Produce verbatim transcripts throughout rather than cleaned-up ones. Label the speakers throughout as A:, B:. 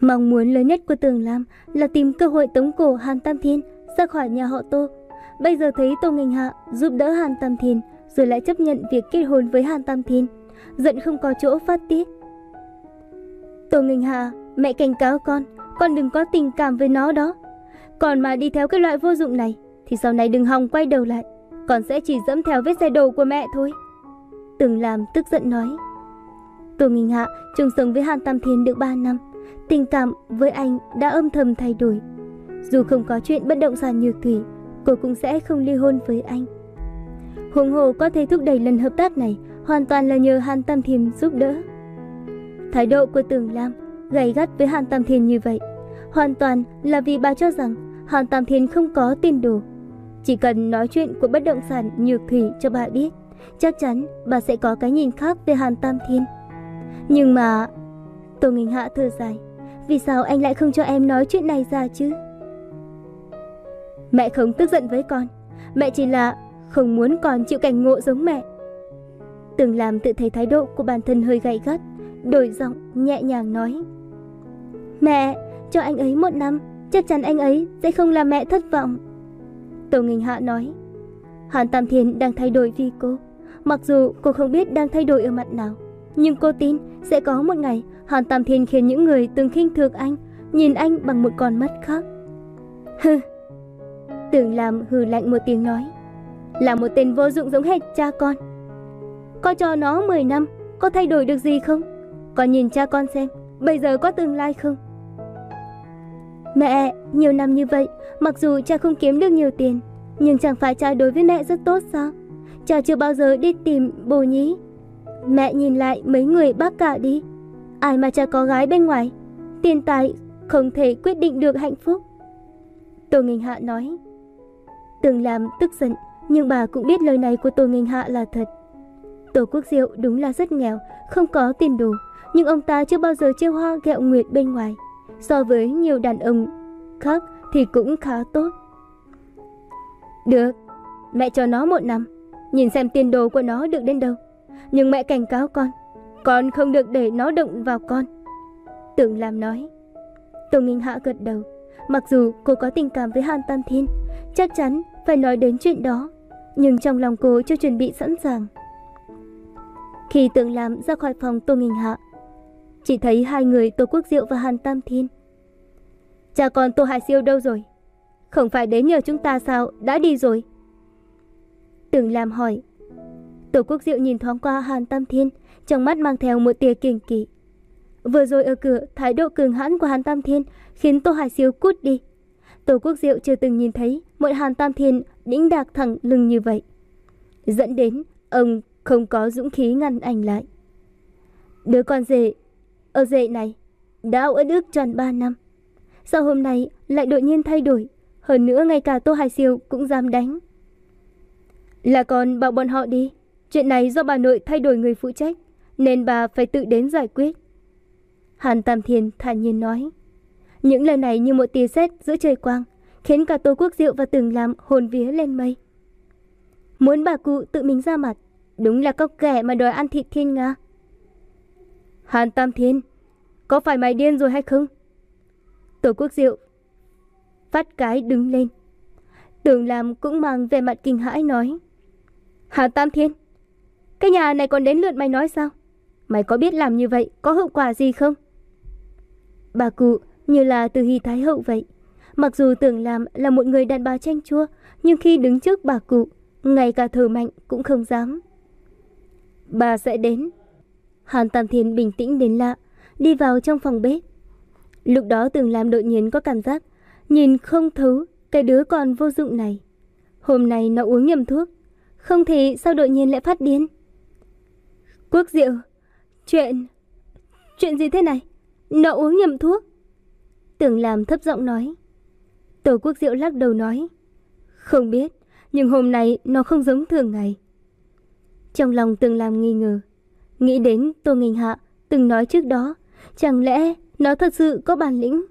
A: Mong muốn lớn nhất của Tưởng Lam là tìm cơ hội tống cổ Hàn Tam Thiên ra khỏi nhà họ Tô. Bây giờ thấy Tô Nghênh Hạ giúp đỡ Hàn Tam Thiên, rồi lại chấp nhận việc kết hôn với Hàn Tam Thiên, giận không có chỗ phát tiết. Tô Nghênh Hạ, mẹ cảnh cáo con, con đừng có tình cảm với nó đó. Còn mà đi theo cái loại vô dụng này thì sau này đừng hòng quay đầu lại, con sẽ chỉ dẫm theo vết xe đổ của mẹ thôi. Tưởng Lam tức giận nói. Tô Nghênh Hạ chung sống với Hàn Tam Thiên được ba năm, tình cảm với anh đã âm thầm thay đổi. Dù không có chuyện bất động sản Nhược Thủy, cô cũng sẽ không ly hôn với anh. Huống hồ có thể thúc đẩy lần hợp tác này hoàn toàn là nhờ Hàn Tam Thiên giúp đỡ. Thái độ của Tưởng Lam gay gắt với Hàn Tam Thiên như vậy hoàn toàn là vì bà cho rằng Hàn Tam Thiên không có tiền đồ. Chỉ cần nói chuyện của bất động sản Nhược Thủy cho bà biết, chắc chắn bà sẽ có cái nhìn khác về Hàn Tam Thiên. Nhưng mà... Tô Nghênh Hạ thở dài. Vì sao anh lại không cho em nói chuyện này ra chứ? Mẹ không tức giận với con, mẹ chỉ là không muốn con chịu cảnh ngộ giống mẹ. Tưởng Lam tự thấy thái độ của bản thân hơi gay gắt, đổi giọng nhẹ nhàng nói. Mẹ, cho anh ấy một năm, chắc chắn anh ấy sẽ không làm mẹ thất vọng. Tô Nghênh Hạ nói. Hàn Tam Thiên đang thay đổi vì cô. Mặc dù cô không biết đang thay đổi ở mặt nào, nhưng cô tin sẽ có một ngày Hàn Tam Thiên khiến những người từng khinh thường anh nhìn anh bằng một con mắt khác. Hừ. Tưởng Lam hừ lạnh một tiếng nói. Là một tên vô dụng giống hệt cha con. Có cho nó mười năm, có thay đổi được gì không? Con nhìn cha con xem, bây giờ có tương lai không? Mẹ, nhiều năm như vậy, mặc dù cha không kiếm được nhiều tiền, nhưng chẳng phải cha đối với mẹ rất tốt sao? Cha chưa bao giờ đi tìm bồ nhí. Mẹ nhìn lại mấy người bác cả đi. Ai mà cha có gái bên ngoài. Tiền tài không thể quyết định được hạnh phúc. Tô Nghênh Hạ nói. Tưởng Lam tức giận, nhưng bà cũng biết lời này của Tô Nghênh Hạ là thật. Tô Quốc Diệu đúng là rất nghèo, không có tiền đồ, nhưng ông ta chưa bao giờ trêu hoa ghẹo nguyệt bên ngoài. So với nhiều đàn ông khác thì cũng khá tốt. Được, mẹ cho nó một năm, nhìn xem tiền đồ của nó được đến đâu. Nhưng mẹ cảnh cáo con, con không được để nó động vào con. Tưởng Lam nói. Tô Nghênh Hạ gật đầu. Mặc dù cô có tình cảm với Hàn Tam Thiên, chắc chắn phải nói đến chuyện đó, nhưng trong lòng cô chưa chuẩn bị sẵn sàng. Khi Tưởng Lam ra khỏi phòng Tô Nghênh Hạ, chỉ thấy hai người Tô Quốc Diệu và Hàn Tam Thiên. Cha con Tô Hải Siêu đâu rồi? Không phải đến nhờ chúng ta sao, đã đi rồi? Tưởng Lam hỏi. Tô Quốc Diệu nhìn thoáng qua Hàn Tam Thiên, trong mắt mang theo một tia kiêng kỵ. Vừa rồi ở cửa, thái độ cường hãn của Hàn Tam Thiên khiến Tô Hải Siêu cút đi. Tô Quốc Diệu chưa từng nhìn thấy một Hàn Tam Thiên đĩnh đạc thẳng lưng như vậy, dẫn đến ông không có dũng khí ngăn anh lại. Đứa con rể ở rể này đã uất ức tròn ba năm, sao hôm nay lại đột nhiên thay đổi, hơn nữa ngay cả Tô Hải Siêu cũng dám đánh. Là con bảo bọn họ đi, chuyện này do bà nội thay đổi người phụ trách, nên bà phải tự đến giải quyết. Hàn Tam Thiên thản nhiên nói. Những lời này như một tia sét giữa trời quang, khiến cả Tô Quốc Diệu và Tưởng Lam hồn vía lên mây. Muốn bà cụ tự mình ra mặt, đúng là cóc ghẻ mà đòi ăn thịt thiên nga. Hàn Tam Thiên, có phải mày điên rồi hay không? Tô Quốc Diệu phát cái đứng lên. Tưởng Lam cũng mang vẻ mặt kinh hãi nói. Hàn Tam Thiên, cái nhà này còn đến lượt mày nói sao? Mày có biết làm như vậy có hậu quả gì không? Bà cụ như là Từ Hy Thái Hậu vậy. Mặc dù Tưởng Lam là một người đàn bà chanh chua, nhưng khi đứng trước bà cụ, ngay cả thở mạnh cũng không dám. Bà sẽ đến. Hàn Tam Thiên bình tĩnh đến lạ, đi vào trong phòng bếp. Lúc đó Tưởng Lam đột nhiên có cảm giác nhìn không thấu cái đứa con vô dụng này. Hôm nay nó uống nhầm thuốc, không thì sao đột nhiên lại phát điên. Quốc Diệu, chuyện... chuyện gì thế này? Nó uống nhầm thuốc. Tưởng Lam thấp giọng nói. Tô Quốc Diệu lắc đầu nói. Không biết, nhưng hôm nay nó không giống thường ngày. Trong lòng Tưởng Lam nghi ngờ, nghĩ đến Tô Nghênh Hạ từng nói trước đó, chẳng lẽ nó thật sự có bản lĩnh?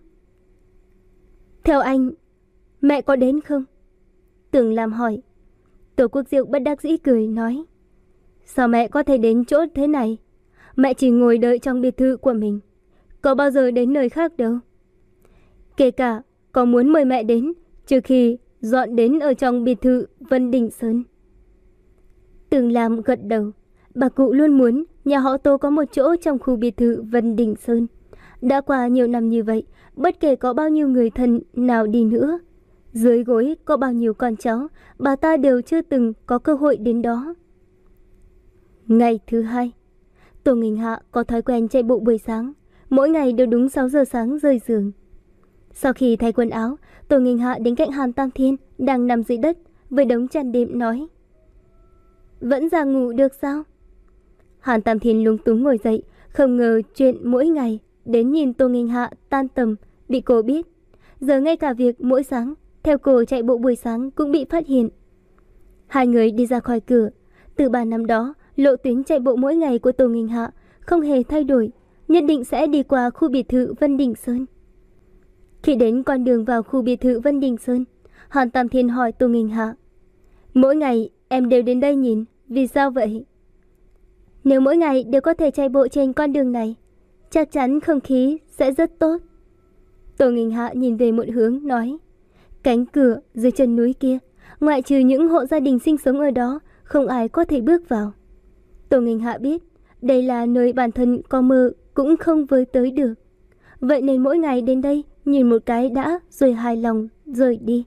A: Theo anh, mẹ có đến không? Tưởng Lam hỏi. Tô Quốc Diệu bất đắc dĩ cười nói. Sao mẹ có thể đến chỗ thế này? Mẹ chỉ ngồi đợi trong biệt thự của mình. có bao giờ đến nơi khác đâu. Kể cả có muốn mời mẹ đến, trừ khi dọn đến ở trong biệt thự Vân Đình Sơn. Tường Lam gật đầu. Bà cụ luôn muốn nhà họ Tô có một chỗ trong khu biệt thự Vân Đình Sơn. Đã qua nhiều năm như vậy, bất kể có bao nhiêu người thân nào đi nữa, dưới gối có bao nhiêu con cháu, bà ta đều chưa từng có cơ hội đến đó. Ngày thứ hai, Tô Nghinh Hạ có thói quen chạy bộ buổi sáng, mỗi ngày đều đúng sáu giờ sáng rời giường. Sau khi thay quần áo, Tô Nghinh Hạ đến cạnh Hàn Tam Thiên đang nằm dưới đất với đống chăn đệm nói: Vẫn ra ngủ được sao? Hàn Tam Thiên lúng túng ngồi dậy, không ngờ chuyện mỗi ngày đến nhìn Tô Nghinh Hạ tan tầm bị cô biết. Giờ ngay cả việc mỗi sáng theo cô chạy bộ buổi sáng cũng bị phát hiện. Hai người đi ra khỏi cửa. Từ ba năm đó, lộ tuyến chạy bộ mỗi ngày của Tô Nghinh Hạ không hề thay đổi, nhất định sẽ đi qua khu biệt thự Vân Đình Sơn. Khi đến con đường vào khu biệt thự Vân Đình Sơn, Hàn Tam Thiên hỏi Tô Nghinh Hạ: Mỗi ngày em đều đến đây nhìn, vì sao vậy? Nếu mỗi ngày đều có thể chạy bộ trên con đường này, chắc chắn không khí sẽ rất tốt. Tô Nghinh Hạ nhìn về một hướng nói: Cánh cửa dưới chân núi kia, ngoại trừ những hộ gia đình sinh sống ở đó, không ai có thể bước vào. Tô Nghinh Hạ biết đây là nơi bản thân có mơ cũng không với tới được. Vậy nên mỗi ngày đến đây nhìn một cái đã rồi hài lòng rời đi.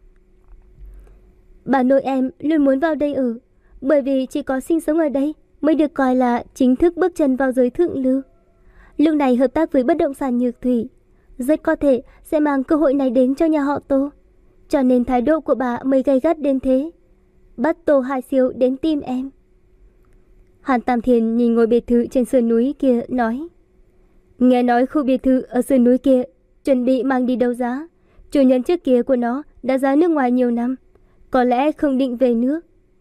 A: Bà nội em luôn muốn vào đây ở, bởi vì chỉ có sinh sống ở đây mới được coi là chính thức bước chân vào giới thượng lưu. Lúc này hợp tác với bất động sản Nhược Thủy, rất có thể sẽ mang cơ hội này đến cho nhà họ Tô. Cho nên thái độ của bà mới gay gắt đến thế, bắt Tô Hải Siêu đến tìm em. Hàn Tam Thiên nhìn ngôi biệt thự trên sườn núi kia nói: Nghe nói khu biệt thự ở sườn núi kia chuẩn bị mang đi đấu giá. Chủ nhân trước kia của nó đã ra nước ngoài nhiều năm, có lẽ không định về nước.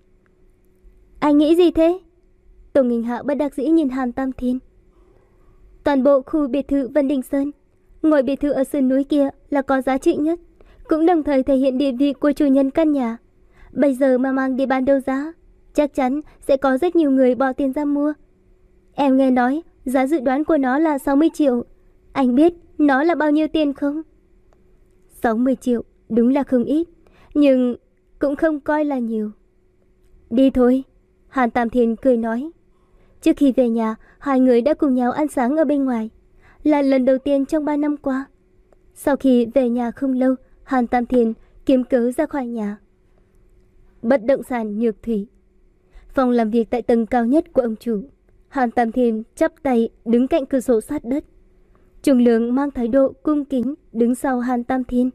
A: Anh nghĩ gì thế? Tô Nghinh Hạ bất đắc dĩ nhìn Hàn Tam Thiên. Toàn bộ khu biệt thự Vân Đình Sơn, ngôi biệt thự ở sườn núi kia là có giá trị nhất, cũng đồng thời thể hiện địa vị của chủ nhân căn nhà. Bây giờ mà mang đi bán đấu giá, chắc chắn sẽ có rất nhiều người bỏ tiền ra mua. Em nghe nói giá dự đoán của nó là sáu mươi triệu. Anh biết nó là bao nhiêu tiền không? sáu mươi triệu đúng là không ít, nhưng cũng không coi là nhiều. Đi thôi, Hàn Tam Thiên cười nói. Trước khi về nhà, hai người đã cùng nhau ăn sáng ở bên ngoài, là lần đầu tiên trong ba năm qua. Sau khi về nhà không lâu, Hàn Tam Thiên kiếm cớ ra khỏi nhà. Bất động sản Nhược Thủy, phòng làm việc tại tầng cao nhất của ông chủ. Hàn Tam Thiên chắp tay đứng cạnh cửa sổ sát đất. Trung Lương mang thái độ cung kính đứng sau Hàn Tam Thiên.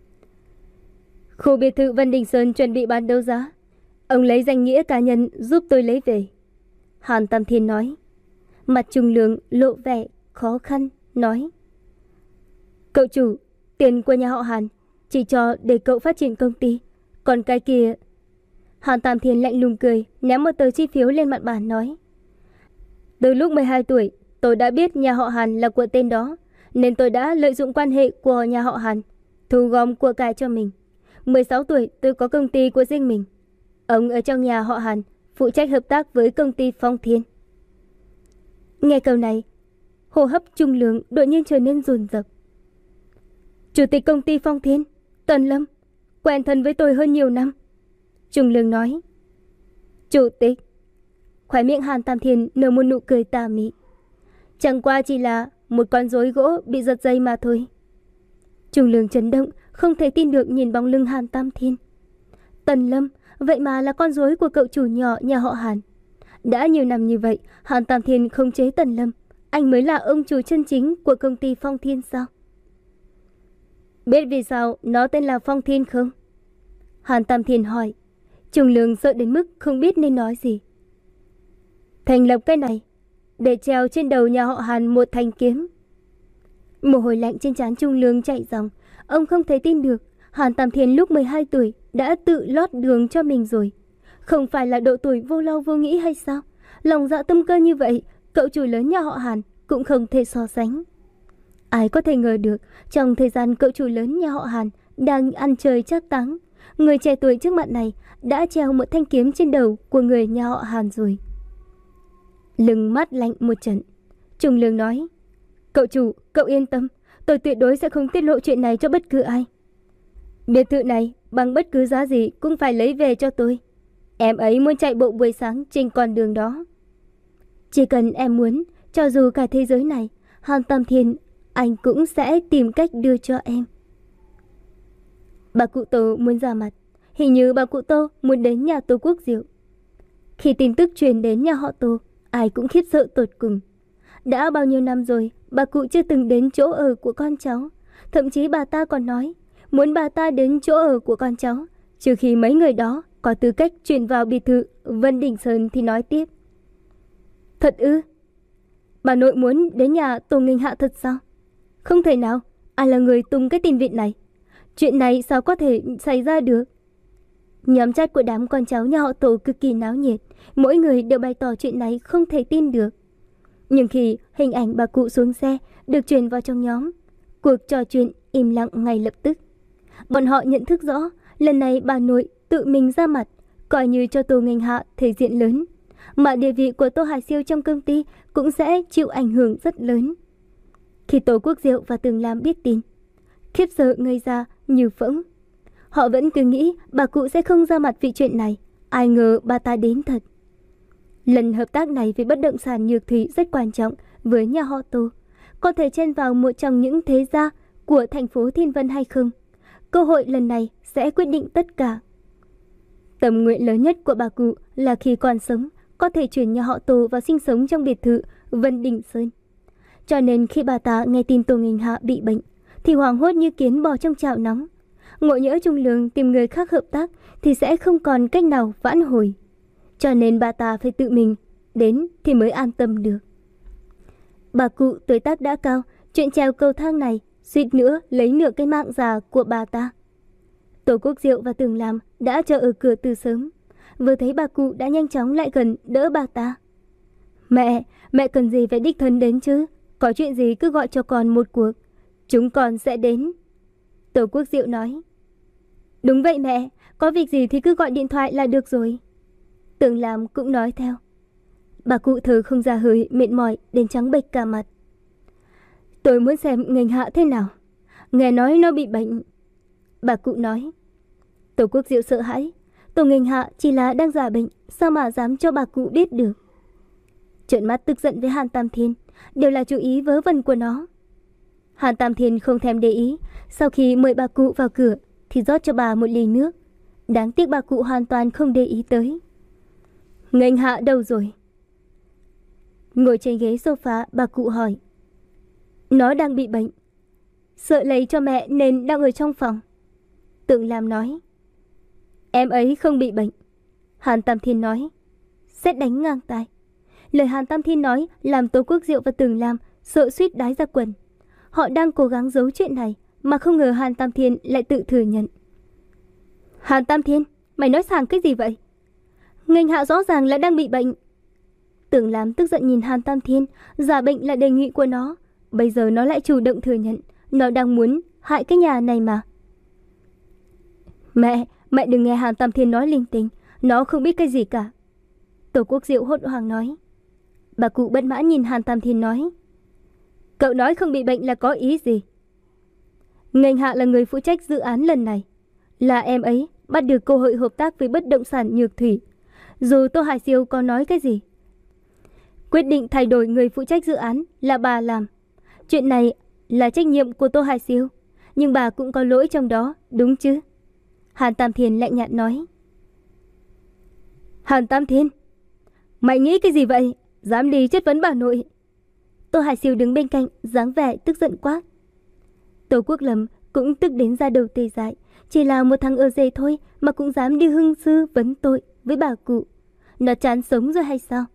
A: Khu biệt thự Vân Đình Sơn chuẩn bị bán đấu giá, ông lấy danh nghĩa cá nhân giúp tôi lấy về. Hàn Tam Thiên nói. Mặt Trung Lương lộ vẻ khó khăn nói: Cậu chủ, tiền của nhà họ Hàn chỉ cho để cậu phát triển công ty, còn cái kia... Hàn Tam Thiên lạnh lùng cười, ném một tờ chi phiếu lên mặt bàn nói: Từ lúc mười hai tuổi, tôi đã biết nhà họ Hàn là của tên đó, nên tôi đã lợi dụng quan hệ của nhà họ Hàn thu gom của cải cho mình. mười sáu tuổi tôi có công ty của riêng mình. Ông ở trong nhà họ Hàn phụ trách hợp tác với công ty Phong Thiên. Nghe câu này, hô hấp Trung Lương đột nhiên trở nên dồn dập. Chủ tịch công ty Phong Thiên, Tần Lâm, quen thân với tôi hơn nhiều năm. Trung Lương nói. Chủ tịch. Khóe miệng Hàn Tam Thiên nở một nụ cười tà mị. Chẳng qua chỉ là một con rối gỗ bị giật dây mà thôi. Trung Lương chấn động, không thể tin được nhìn bóng lưng Hàn Tam Thiên. Tần Lâm, vậy mà là con rối của cậu chủ nhỏ nhà họ Hàn. Đã nhiều năm như vậy, Hàn Tam Thiên không chế Tần Lâm, anh mới là ông chủ chân chính của công ty Phong Thiên sao? Biết vì sao nó tên là Phong Thiên không? Hàn Tam Thiên hỏi. Trung Lương sợ đến mức không biết nên nói gì. Thành lập cái này để treo trên đầu nhà họ Hàn một thanh kiếm. Mồ hôi lạnh trên trán Trung Lương chạy ròng. Ông không thể tin được Hàn Tam Thiên lúc mười hai tuổi đã tự lót đường cho mình rồi. Không phải là độ tuổi vô lo vô nghĩ hay sao? Lòng dạ tâm cơ như vậy, cậu chủ lớn nhà họ Hàn cũng không thể so sánh. Ai có thể ngờ được, trong thời gian cậu chủ lớn nhà họ Hàn đang ăn chơi trác táng, người trẻ tuổi trước mặt này đã treo một thanh kiếm trên đầu của người nhà họ Hàn rồi. Lưng mắt lạnh một trận. Trung Lương nói. Cậu chủ, cậu yên tâm, tôi tuyệt đối sẽ không tiết lộ chuyện này cho bất cứ ai. Biệt thự này bằng bất cứ giá gì cũng phải lấy về cho tôi. Em ấy muốn chạy bộ buổi sáng trên con đường đó. Chỉ cần em muốn, cho dù cả thế giới này, Hàn Tam Thiên, anh cũng sẽ tìm cách đưa cho em. Bà cụ Tô muốn ra mặt. Hình như bà cụ Tô muốn đến nhà Tô Quốc Diệu. Khi tin tức truyền đến nhà họ Tô, ai cũng khiếp sợ tột cùng. Đã bao nhiêu năm rồi, bà cụ chưa từng đến chỗ ở của con cháu. Thậm chí bà ta còn nói, muốn bà ta đến chỗ ở của con cháu, trừ khi mấy người đó có tư cách chuyển vào biệt thự Vân Đình Sơn thì nói tiếp. Thật ư? Bà nội muốn đến nhà Tô Nghênh Hạ thật sao? Không thể nào, ai là người tung cái tin vịt này? Chuyện này sao có thể xảy ra được? Nhóm chat của đám con cháu nhà họ Tô cực kỳ náo nhiệt, mỗi người đều bày tỏ chuyện này không thể tin được. Nhưng khi hình ảnh bà cụ xuống xe được truyền vào trong nhóm, cuộc trò chuyện im lặng ngay lập tức. Bọn họ nhận thức rõ, lần này bà nội tự mình ra mặt, coi như cho Tô Nghênh Hạ thể diện lớn, mà địa vị của Tô Hải Siêu trong công ty cũng sẽ chịu ảnh hưởng rất lớn. Khi Tô Quốc Diệu và Tường Lam biết tin, khiếp sợ ngây ra như phỗng. Họ vẫn cứ nghĩ bà cụ sẽ không ra mặt vì chuyện này, ai ngờ bà ta đến thật. Lần hợp tác này với bất động sản Nhược Thủy rất quan trọng với nhà họ Tô, có thể chen vào một trong những thế gia của thành phố Thiên Vân hay không. Cơ hội lần này sẽ quyết định tất cả. Tâm nguyện lớn nhất của bà cụ là khi còn sống có thể chuyển nhà họ Tô vào sinh sống trong biệt thự Vân Đình Sơn. Cho nên khi bà ta nghe tin Tô Nghênh Hạ bị bệnh thì hoảng hốt như kiến bò trong chảo nóng. Ngộ nhỡ Trung Lương tìm người khác hợp tác thì sẽ không còn cách nào vãn hồi. Cho nên bà ta phải tự mình đến thì mới an tâm được. Bà cụ tuổi tác đã cao, chuyện trèo cầu thang này suýt nữa lấy nửa cái mạng già của bà ta. Tô Quốc Diệu và Tường Lam đã chờ ở cửa từ sớm, vừa thấy bà cụ đã nhanh chóng lại gần đỡ bà ta. Mẹ, mẹ cần gì phải đích thân đến chứ? Có chuyện gì cứ gọi cho con một cuộc, chúng con sẽ đến. Tô Quốc Diệu nói. Đúng vậy mẹ, có việc gì thì cứ gọi điện thoại là được rồi. Tường Lam cũng nói theo. Bà cụ thở không ra hơi, mệt mỏi đến trắng bệch cả mặt. Tôi muốn xem Nghênh Hạ thế nào. Nghe nói nó bị bệnh. Bà cụ nói. Tô Quốc Diệu sợ hãi. Tô Nghênh Hạ chỉ là đang giả bệnh, sao mà dám cho bà cụ biết được. Trợn mắt tức giận với Hàn Tam Thiên, đều là chú ý vớ vẩn của nó. Hàn Tam Thiên không thèm để ý, sau khi mời bà cụ vào cửa thì rót cho bà một ly nước. Đáng tiếc bà cụ hoàn toàn không để ý tới. Nghênh Hạ đâu rồi? Ngồi trên ghế sofa, bà cụ hỏi. Nó đang bị bệnh, sợ lấy cho mẹ nên đang ở trong phòng. Tường Lam nói. Em ấy không bị bệnh. Hàn Tam Thiên nói. Sét đánh ngang tai. Lời Hàn Tam Thiên nói làm Tô Quốc Diệu và Tường Lam sợ suýt đái ra quần. Họ đang cố gắng giấu chuyện này mà không ngờ Hàn Tam Thiên lại tự thừa nhận. Hàn Tam Thiên, mày nói sàng cái gì vậy? Nghênh Hạ rõ ràng là đang bị bệnh. Tường Lam tức giận nhìn Hàn Tam Thiên, giả bệnh là đề nghị của nó. Bây giờ nó lại chủ động thừa nhận nó đang muốn hại cái nhà này mà. Mẹ, mẹ đừng nghe Hàn Tam Thiên nói linh tinh, nó không biết cái gì cả. Tô Quốc Diệu hốt hoảng nói. Bà cụ bất mãn nhìn Hàn Tam Thiên nói. Cậu nói không bị bệnh là có ý gì? Nghênh Hạ là người phụ trách dự án lần này, là em ấy bắt được cơ hội hợp tác với bất động sản Nhược Thủy. Dù Tô Hải Siêu có nói cái gì, quyết định thay đổi người phụ trách dự án là bà làm. Chuyện này là trách nhiệm của Tô Hải Siêu, nhưng bà cũng có lỗi trong đó, đúng chứ? Hàn Tam Thiên lạnh nhạt nói. Hàn Tam Thiên, mày nghĩ cái gì vậy? Dám đi chất vấn bà nội? Tô Hải Siêu đứng bên cạnh, dáng vẻ tức giận quát. Tô Quốc Lâm cũng tức đến ra đầu tê dại. Chỉ là một thằng ở rể thôi mà cũng dám đi hưng sư vấn tội với bà cụ. Nó chán sống rồi hay sao?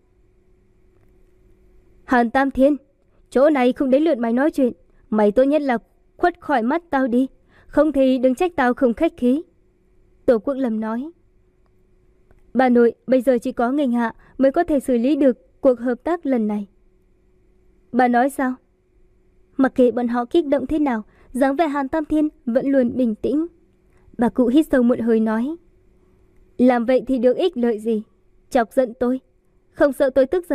A: Hàn Tam Thiên, chỗ này không đến lượt mày nói chuyện. Mày tốt nhất là khuất khỏi mắt tao đi, không thì đừng trách tao không khách khí. Tô Quốc Lâm nói. Bà nội, bây giờ chỉ có Nghênh Hạ mới có thể xử lý được cuộc hợp tác lần này. Bà nói sao? Mặc kệ bọn họ kích động thế nào, dáng vẻ Hàn Tam Thiên vẫn luôn bình tĩnh. Bà cụ hít sâu một hơi nói. Làm vậy thì được ích lợi gì? Chọc giận tôi, không sợ tôi tức giận,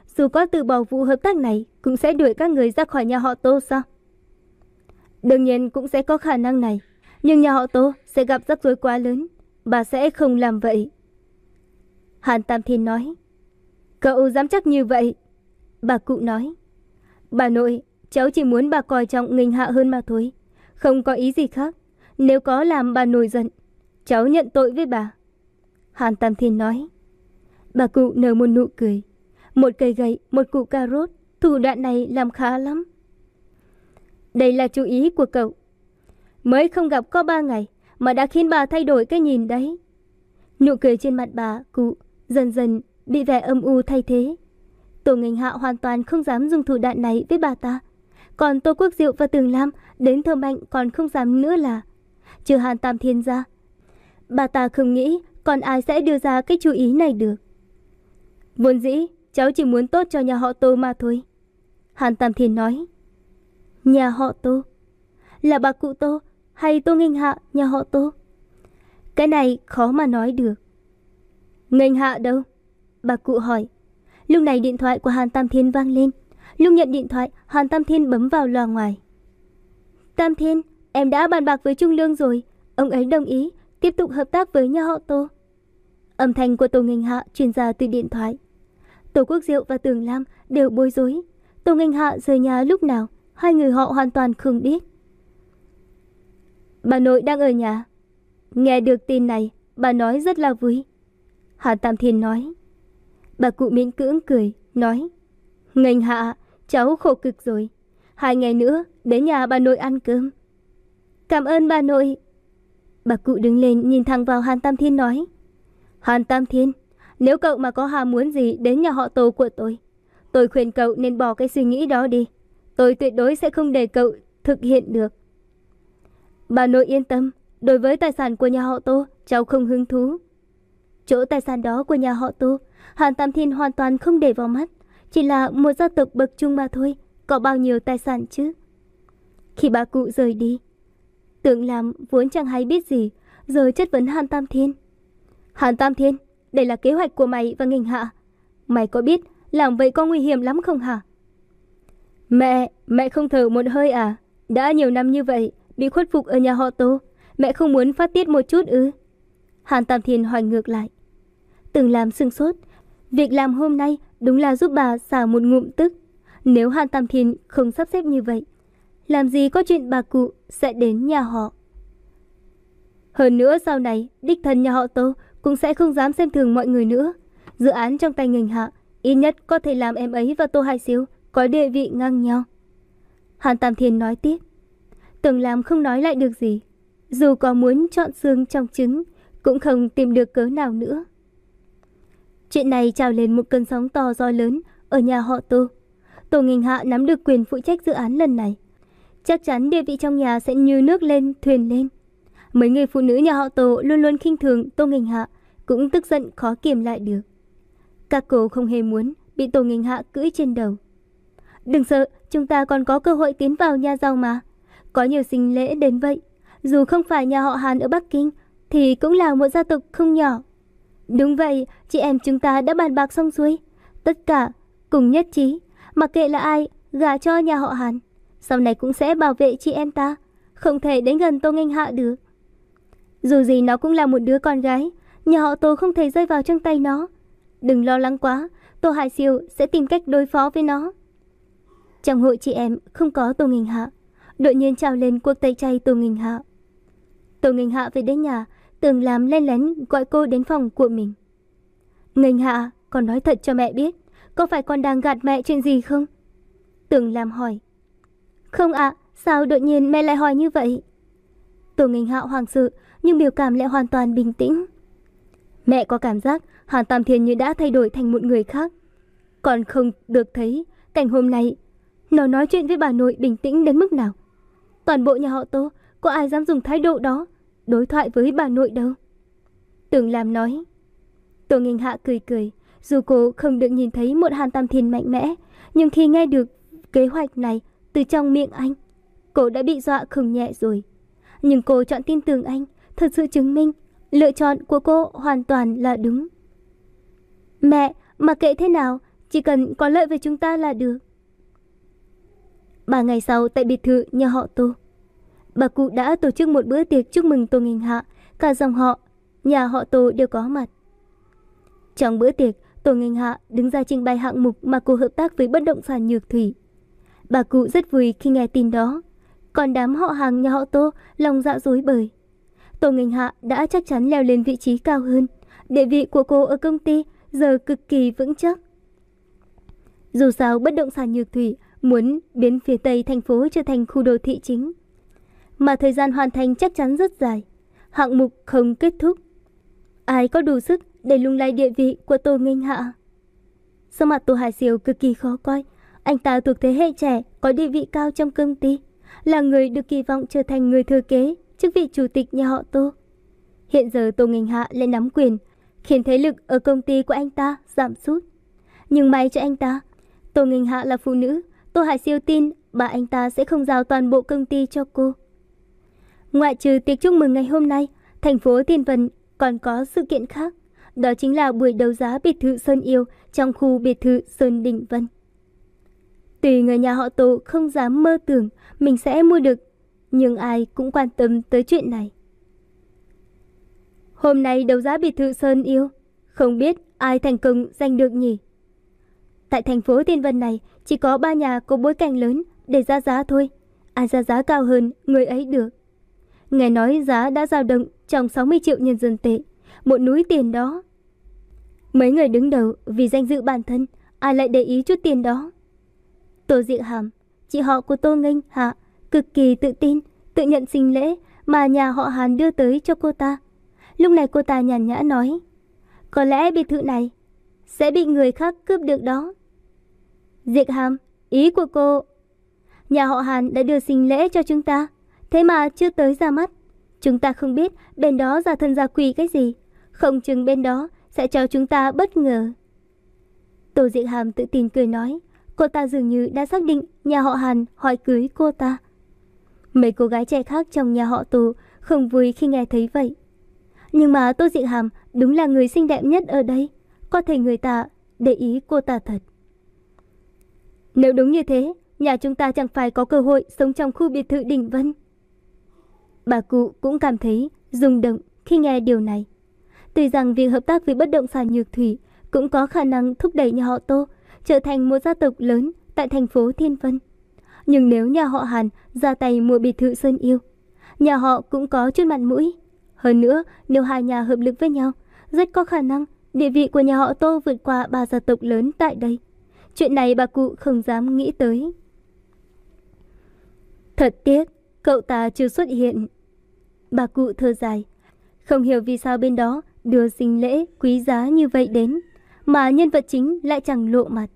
A: dù có từ bỏ vụ hợp tác này cũng sẽ đuổi các người ra khỏi nhà họ Tô sao? Đương nhiên cũng sẽ có khả năng này, nhưng nhà họ Tô sẽ gặp rắc rối quá lớn, bà sẽ không làm vậy. Hàn Tam Thiên nói. Cậu dám chắc như vậy? Bà cụ nói. Bà nội, cháu chỉ muốn bà coi trọng Nghênh Hạ hơn mà thôi, không có ý gì khác. Nếu có làm bà nổi giận, cháu nhận tội với bà. Hàn Tam Thiên nói. Bà cụ nở một nụ cười. Một cây gậy, một củ cà rốt, thủ đoạn này làm khá lắm. Đây là chú ý của cậu. Mới không gặp có ba ngày mà đã khiến bà thay đổi cái nhìn đấy. Nụ cười trên mặt bà cụ dần dần bị vẻ âm u thay thế. Tô Nghênh Hạ hoàn toàn không dám dùng thủ đoạn này với bà ta. Còn Tô Quốc Diệu và Tường Lam đến thơ mạnh còn không dám nữa là. Trừ Hàn Tam Thiên ra, bà ta không nghĩ còn ai sẽ đưa ra cái chú ý này được. Vốn dĩ cháu chỉ muốn tốt cho nhà họ Tô mà thôi. Hàn Tam Thiên nói. Nhà họ Tô? Là bà cụ Tô hay Tô Nghênh Hạ nhà họ Tô? Cái này khó mà nói được. Nghênh Hạ đâu? Bà cụ hỏi. Lúc này điện thoại của Hàn Tam Thiên vang lên. Lúc nhận điện thoại, Hàn Tam Thiên bấm vào loa ngoài. Tam Thiên, em đã bàn bạc với Trung Lương rồi. Ông ấy đồng ý tiếp tục hợp tác với nhà họ Tô. Âm thanh của Tô Nghênh Hạ truyền ra từ điện thoại. Tô Quốc Diệu và Tường Lam đều bối rối. Tô Nghênh Hạ rời nhà lúc nào, hai người họ hoàn toàn không biết. Bà nội đang ở nhà. Nghe được tin này, bà nói rất là vui. Hàn Tam Thiên nói. Bà cụ miễn cưỡng cười, nói. Nghênh Hạ, cháu khổ cực rồi. Hai ngày nữa đến nhà bà nội ăn cơm. Cảm ơn bà nội. Bà cụ đứng lên nhìn thẳng vào Hàn Tam Thiên nói. Hàn Tam Thiên, nếu cậu mà có ham muốn gì đến nhà họ Tô của tôi, tôi khuyên cậu nên bỏ cái suy nghĩ đó đi. Tôi tuyệt đối sẽ không để cậu thực hiện được. Bà nội yên tâm, đối với tài sản của nhà họ Tô, cháu không hứng thú. Chỗ tài sản đó của nhà họ Tô, Hàn Tam Thiên hoàn toàn không để vào mắt. Chỉ là một gia tộc bậc trung mà thôi, có bao nhiêu tài sản chứ. Khi bà cụ rời đi, Tưởng Lam vốn chẳng hay biết gì, giờ chất vấn Hàn Tam Thiên. Hàn Tam Thiên, đây là kế hoạch của mày và Nghênh Hạ. Mày có biết làm vậy có nguy hiểm lắm không hả? Mẹ, mẹ không thở một hơi à? Đã nhiều năm như vậy, bị khuất phục ở nhà họ Tô, mẹ không muốn phát tiết một chút ư? Hàn Tam Thiên hỏi ngược lại. Tưởng Lam sửng sốt. Việc làm hôm nay đúng là giúp bà xả một ngụm tức. Nếu Hàn Tam Thiên không sắp xếp như vậy, làm gì có chuyện bà cụ sẽ đến nhà họ. Hơn nữa sau này, đích thân nhà họ Tô cũng sẽ không dám xem thường mọi người nữa. Dự án trong tay Nghênh Hạ ít nhất có thể làm em ấy và Tô Hải Siêu có địa vị ngang nhau. Hàn Tam Thiên nói tiếp. Tưởng Lam không nói lại được gì. Dù có muốn chọn xương trong trứng, cũng không tìm được cớ nào nữa. Chuyện này trào lên một cơn sóng to gió lớn ở nhà họ Tô. Tô Nghênh Hạ nắm được quyền phụ trách dự án lần này. Chắc chắn địa vị trong nhà sẽ như nước lên thuyền lên. Mấy người phụ nữ nhà họ Tô luôn luôn khinh thường Tô Nghênh Hạ, cũng tức giận khó kiềm lại được. Các cô không hề muốn bị Tô Nghênh Hạ cưỡi trên đầu. Đừng sợ, chúng ta còn có cơ hội tiến vào nhà giàu mà. Có nhiều sinh lễ đến vậy. Dù không phải nhà họ Hàn ở Bắc Kinh, thì cũng là một gia tộc không nhỏ. Đúng vậy, chị em chúng ta đã bàn bạc xong xuôi. Tất cả cùng nhất trí, mặc kệ là ai gả cho nhà họ Hàn, sau này cũng sẽ bảo vệ chị em ta, không thể đến gần Tô Nghênh Hạ được. Dù gì nó cũng là một đứa con gái, nhà họ Tô không thể rơi vào trong tay nó. Đừng lo lắng quá, Tô Hải Siêu sẽ tìm cách đối phó với nó. Trong hội chị em không có Tô Nghênh Hạ, đột nhiên trào lên cuộc tẩy chay Tô Nghênh Hạ. Tô Nghênh Hạ về đến nhà, Tưởng Lam lén lén gọi cô đến phòng của mình. Nghênh Hạ, con nói thật cho mẹ biết, có phải con đang gạt mẹ chuyện gì không? Tưởng Lam hỏi. Không ạ, sao đột nhiên mẹ lại hỏi như vậy? Tô Nghênh Hạ hoảng sợ, nhưng biểu cảm lại hoàn toàn bình tĩnh. Mẹ có cảm giác Hàn Tam Thiên như đã thay đổi thành một người khác. Còn không được thấy cảnh hôm nay nó nói chuyện với bà nội bình tĩnh đến mức nào. Toàn bộ nhà họ Tô có ai dám dùng thái độ đó đối thoại với bà nội đâu. Tưởng Lam nói. Tô Nghênh Hạ cười cười. Dù cô không được nhìn thấy một Hàn Tam Thiên mạnh mẽ, nhưng khi nghe được kế hoạch này từ trong miệng anh, cô đã bị dọa không nhẹ rồi. Nhưng cô chọn tin tưởng anh, thật sự chứng minh lựa chọn của cô hoàn toàn là đúng. Mẹ, mặc kệ thế nào, chỉ cần có lợi với chúng ta là được. Ba ngày sau, tại biệt thự nhà họ Tô, bà cụ đã tổ chức một bữa tiệc chúc mừng Tô Nghênh Hạ. Cả dòng họ nhà họ Tô đều có mặt. Trong bữa tiệc, Tô Nghênh Hạ đứng ra trình bày hạng mục mà cô hợp tác với bất động sản Nhược Thủy. Bà cụ rất vui khi nghe tin đó, còn đám họ hàng nhà họ Tô lòng dạ rối bời. Tô Nghênh Hạ đã chắc chắn leo lên vị trí cao hơn. Địa vị của cô ở công ty giờ cực kỳ vững chắc. Dù sao, bất động sản Nhược Thủy muốn biến phía tây thành phố trở thành khu đô thị chính, mà thời gian hoàn thành chắc chắn rất dài. Hạng mục không kết thúc, ai có đủ sức để lung lay địa vị của Tô Nghênh Hạ? Sắc mặt Tô Hải Siêu cực kỳ khó coi. Anh ta thuộc thế hệ trẻ, có địa vị cao trong công ty, là người được kỳ vọng trở thành người thừa kế chức vị chủ tịch nhà họ Tô. Hiện giờ Tô Nghênh Hạ lại nắm quyền, khiến thế lực ở công ty của anh ta giảm sút. Nhưng may cho anh ta, Tô Nghênh Hạ là phụ nữ. Tô Hải Siêu tin bà anh ta sẽ không giao toàn bộ công ty cho cô. Ngoại trừ tiệc chúc mừng ngày hôm nay, thành phố Thiên Vân còn có sự kiện khác. Đó chính là buổi đấu giá biệt thự Sơn Yêu trong khu biệt thự Sơn Đình Vân. Tuy người nhà họ Tô không dám mơ tưởng mình sẽ mua được, nhưng ai cũng quan tâm tới chuyện này. Hôm nay đấu giá biệt thự Sơn Yêu, không biết ai thành công giành được nhỉ? Tại thành phố Thiên Vân này chỉ có ba nhà có bối cảnh lớn để ra giá thôi. Ai ra giá cao hơn, người ấy được. Nghe nói giá đã dao động trong sáu mươi triệu nhân dân tệ, một núi tiền đó. Mấy người đứng đầu vì danh dự bản thân, ai lại để ý chút tiền đó? Tô Diệu Hàm, chị họ của Tô Nghênh Hạ, cực kỳ tự tin, tự nhận sinh lễ mà nhà họ Hàn đưa tới cho cô ta. Lúc này cô ta nhàn nhã nói, có lẽ biệt thự này sẽ bị người khác cướp được đó. Diệu Hàm, ý của cô? Nhà họ Hàn đã đưa sinh lễ cho chúng ta, thế mà chưa tới ra mắt. Chúng ta không biết bên đó ra thân ra quỷ cái gì, không chừng bên đó sẽ cho chúng ta bất ngờ. Tô Diệu Hàm tự tin cười nói. Cô ta dường như đã xác định nhà họ Hàn hỏi cưới cô ta. Mấy cô gái trẻ khác trong nhà họ Tô không vui khi nghe thấy vậy. Nhưng mà Tô Diệu Hàm đúng là người xinh đẹp nhất ở đây, có thể người ta để ý cô ta thật. Nếu đúng như thế, nhà chúng ta chẳng phải có cơ hội sống trong khu biệt thự Đình Vân. Bà cụ cũng cảm thấy rung động khi nghe điều này. Tuy rằng việc hợp tác với bất động sản Nhược Thủy cũng có khả năng thúc đẩy nhà họ Tô trở thành một gia tộc lớn tại thành phố Thiên Vân, nhưng nếu nhà họ Hàn ra tay mua biệt thự Sơn Yêu, nhà họ cũng có chút mặt mũi. Hơn nữa, nếu hai nhà hợp lực với nhau, rất có khả năng địa vị của nhà họ Tô vượt qua ba gia tộc lớn tại đây. Chuyện này bà cụ không dám nghĩ tới. Thật tiếc, cậu ta chưa xuất hiện. Bà cụ thở dài, không hiểu vì sao bên đó đưa sinh lễ quý giá như vậy đến, mà nhân vật chính lại chẳng lộ mặt.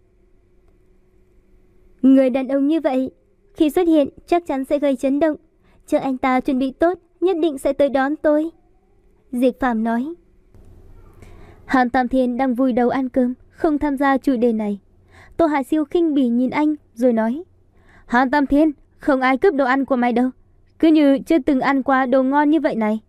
A: Người đàn ông như vậy, khi xuất hiện chắc chắn sẽ gây chấn động. Chờ anh ta chuẩn bị tốt, nhất định sẽ tới đón tôi. Diệp Phàm nói. Hàn Tam Thiên đang vui đầu ăn cơm, không tham gia chủ đề này. Tô Hải Siêu khinh bỉ nhìn anh rồi nói, Hàn Tam Thiên, không ai cướp đồ ăn của mày đâu, cứ như chưa từng ăn qua đồ ngon như vậy này.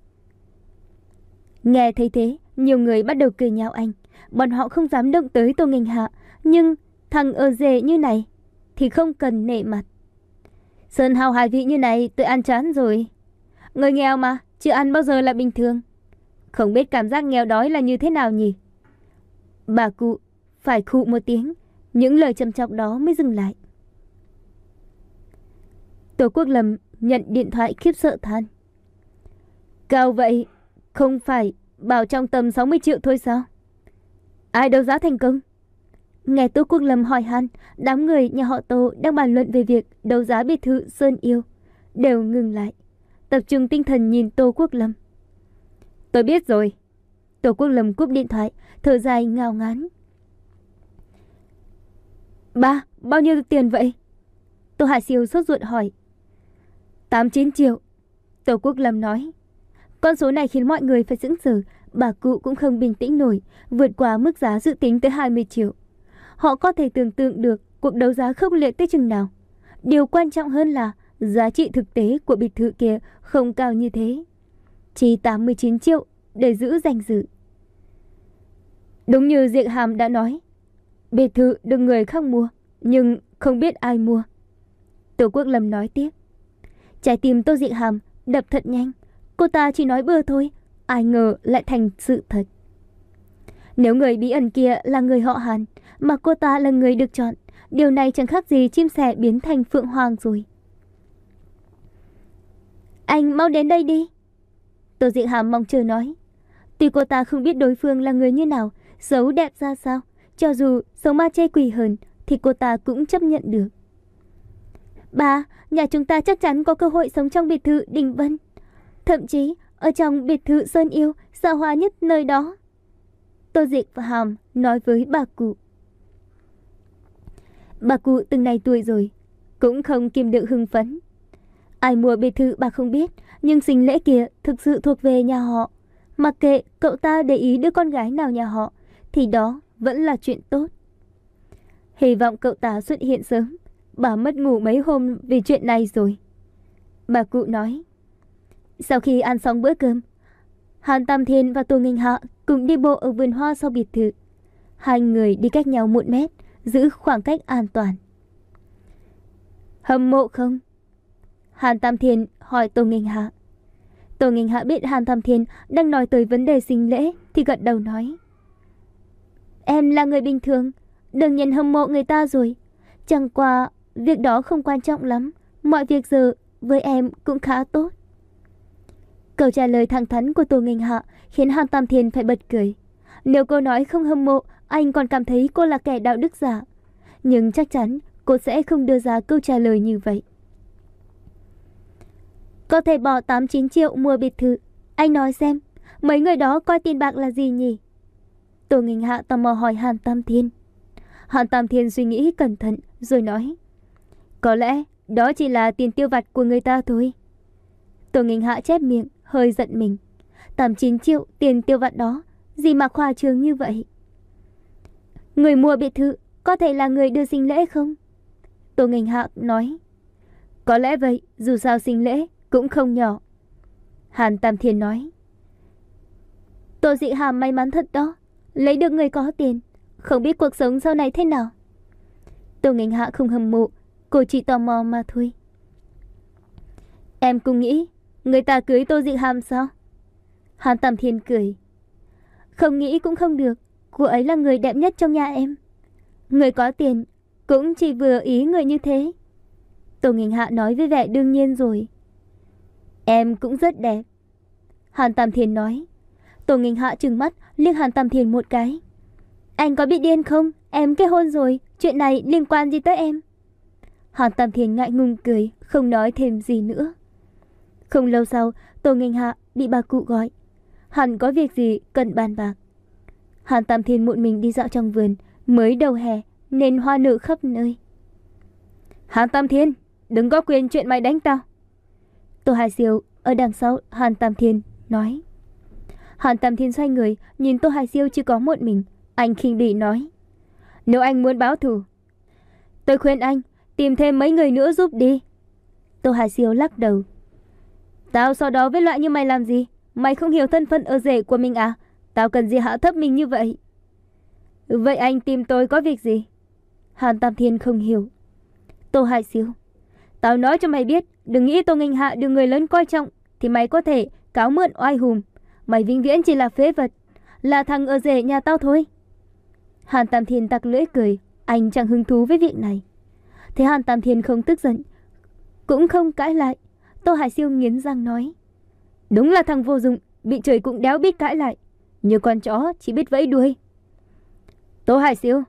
A: Nghe thấy thế, nhiều người bắt đầu cười nhạo anh. Bọn họ không dám động tới Tô Nghênh Hạ, nhưng thằng ở rể như này thì không cần nể mặt. Sơn hào hải vị như này tôi ăn chán rồi. Người nghèo mà, chưa ăn bao giờ là bình thường. Không biết cảm giác nghèo đói là như thế nào nhỉ? Bà cụ phải khụ một tiếng, những lời trầm trọng đó mới dừng lại. Tô Quốc Lâm nhận điện thoại khiếp sợ than. Cao vậy, không phải bảo trong tầm sáu mươi triệu thôi sao? Ai đấu giá thành công? Nghe Tô Quốc Lâm hỏi han, đám người nhà họ Tô đang bàn luận về việc đấu giá biệt thự Sơn Yêu đều ngừng lại, tập trung tinh thần nhìn Tô Quốc Lâm. Tôi biết rồi. Tô Quốc Lâm cúp điện thoại, thở dài ngao ngán. Ba, bao nhiêu tiền vậy? Tô Hải Siêu sốt ruột hỏi. Tám chín triệu. Tô Quốc Lâm nói. Con số này khiến mọi người phải sững sờ. Bà cụ cũng không bình tĩnh nổi, vượt qua mức giá dự tính tới hai mươi triệu. Họ có thể tưởng tượng được cuộc đấu giá khốc liệt tới chừng nào. Điều quan trọng hơn là giá trị thực tế của biệt thự kia không cao như thế. Chỉ tám mươi chín triệu để giữ danh dự. Đúng như Diệp Hàm đã nói,
B: Biệt thự được người khác mua, nhưng không biết ai mua. Tô Quốc Lâm nói tiếp.
A: Trái tim Tô Dị Hàm đập thật nhanh. Cô ta chỉ nói bừa thôi, ai ngờ lại thành sự thật. Nếu người bí ẩn kia là người họ Hàn, mà cô ta là người được chọn, điều này chẳng khác gì chim sẻ biến thành phượng hoàng rồi. Anh mau đến đây đi. Tô Dị Hàm mong chờ nói. Tuy cô ta không biết đối phương là người như nào, xấu đẹp ra sao, cho dù sống ma chê quỷ hơn thì cô ta cũng chấp nhận được. Ba, nhà chúng ta chắc chắn có cơ hội sống trong biệt thự Đình Vân. Thậm chí ở trong biệt thự Sơn Yêu, xa hoa nhất nơi đó. Tô Dị Hàm nói với bà cụ. Bà cụ từng này tuổi rồi, cũng không kìm được hưng phấn. Ai mua biệt thự bà không biết, nhưng sinh lễ kia thực sự thuộc về nhà họ. Mặc kệ cậu ta để ý đứa con gái nào nhà họ, thì đó vẫn là chuyện tốt. Hy vọng cậu ta xuất hiện sớm. Bà mất ngủ mấy hôm vì chuyện này rồi. Bà cụ nói. Sau khi ăn xong bữa cơm, Hàn Tam Thiên và Tô Nghênh Hạ cùng đi bộ ở vườn hoa sau biệt thự. Hai người đi cách nhau một mét, giữ khoảng cách an toàn. Hâm mộ không? Hàn Tam Thiên hỏi Tô Nghênh Hạ. Tô Nghênh Hạ biết Hàn Tam Thiên đang nói tới vấn đề sinh lễ thì gật đầu nói. Em là người bình thường, đừng nhận hâm mộ người ta rồi. Chẳng qua việc đó không quan trọng lắm. Mọi việc giờ với em cũng khá tốt. Câu trả lời thẳng thắn của Tô Nghênh Hạ khiến Hàn Tam Thiên phải bật cười. Nếu cô nói không hâm mộ, anh còn cảm thấy cô là kẻ đạo đức giả. Nhưng chắc chắn cô sẽ không đưa ra câu trả lời như vậy. Có thể bỏ tám chín triệu mua biệt thự. Anh nói xem, mấy người đó coi tiền bạc là gì nhỉ? Tô Nghênh Hạ tò mò hỏi Hàn Tam Thiên. Hàn Tam Thiên suy nghĩ cẩn thận rồi nói. Có lẽ đó chỉ là tiền tiêu vặt của người ta thôi. Tô Nghênh Hạ chép miệng, hơi giận mình. Tám chín triệu tiền tiêu vặt đó, gì mà khoa trương như vậy? Người mua biệt thự có thể là người đưa sinh lễ không? Tô Nghênh Hạ nói. Có lẽ vậy, dù sao sinh lễ cũng không nhỏ. Hàn Tam Thiên nói. Tô Dị Hàm may mắn thật đó, lấy được người có tiền. Không biết cuộc sống sau này thế nào. Tô Nghênh Hạ không hâm mộ, cô chỉ tò mò mà thôi. Em cũng nghĩ người ta cưới Tô Dị Hàm sao? Hàn Tam Thiên cười. Không nghĩ cũng không được, cô ấy là người đẹp nhất trong nhà em. Người có tiền cũng chỉ vừa ý người như thế. Tô Nghênh Hạ nói với vẻ đương nhiên rồi. Em cũng rất đẹp. Hàn Tam Thiên nói. Tô Nghênh Hạ trừng mắt liếc Hàn Tam Thiên một cái. Anh có bị điên không? Em kết hôn rồi, chuyện này liên quan gì tới em? Hàn Tam Thiên ngại ngùng cười, không nói thêm gì nữa. Không lâu sau, Tô Nghênh Hạ bị bà cụ gọi. Hẳn có việc gì cần bàn bạc. Hàn Tam Thiên một mình đi dạo trong vườn, mới đầu hè nên hoa nở khắp nơi. Hàn Tam Thiên, đừng có quên chuyện mày đánh tao. Tô Hải Siêu ở đằng sau Hàn Tam Thiên nói. Hàn Tam Thiên xoay người, nhìn Tô Hải Siêu chỉ có một mình. Anh khinh bỉ nói. Nếu anh muốn báo thù, tôi khuyên anh tìm thêm mấy người nữa giúp đi. Tô Hải Siêu lắc đầu. Tao sau đó với loại như mày làm gì? Mày không hiểu thân phận ở rể của mình à? Tao cần gì hạ thấp mình như vậy? Vậy anh tìm tôi có việc gì? Hàn Tam Thiên không hiểu. Tô Hải Siêu. Tao nói cho mày biết, đừng nghĩ Tô Nghênh Hạ được người lớn coi trọng thì mày có thể cáo mượn oai hùm. Mày vĩnh viễn chỉ là phế vật, là thằng ở rể nhà tao thôi. Hàn Tam Thiên tặc lưỡi cười. Anh chẳng hứng thú với việc này. Thế Hàn Tam Thiên không tức giận, cũng không cãi lại. Tô Hải Siêu nghiến răng nói. Đúng là thằng vô dụng, bị trời cũng đéo biết cãi lại, như con chó chỉ biết vẫy đuôi. Tô Hải Siêu,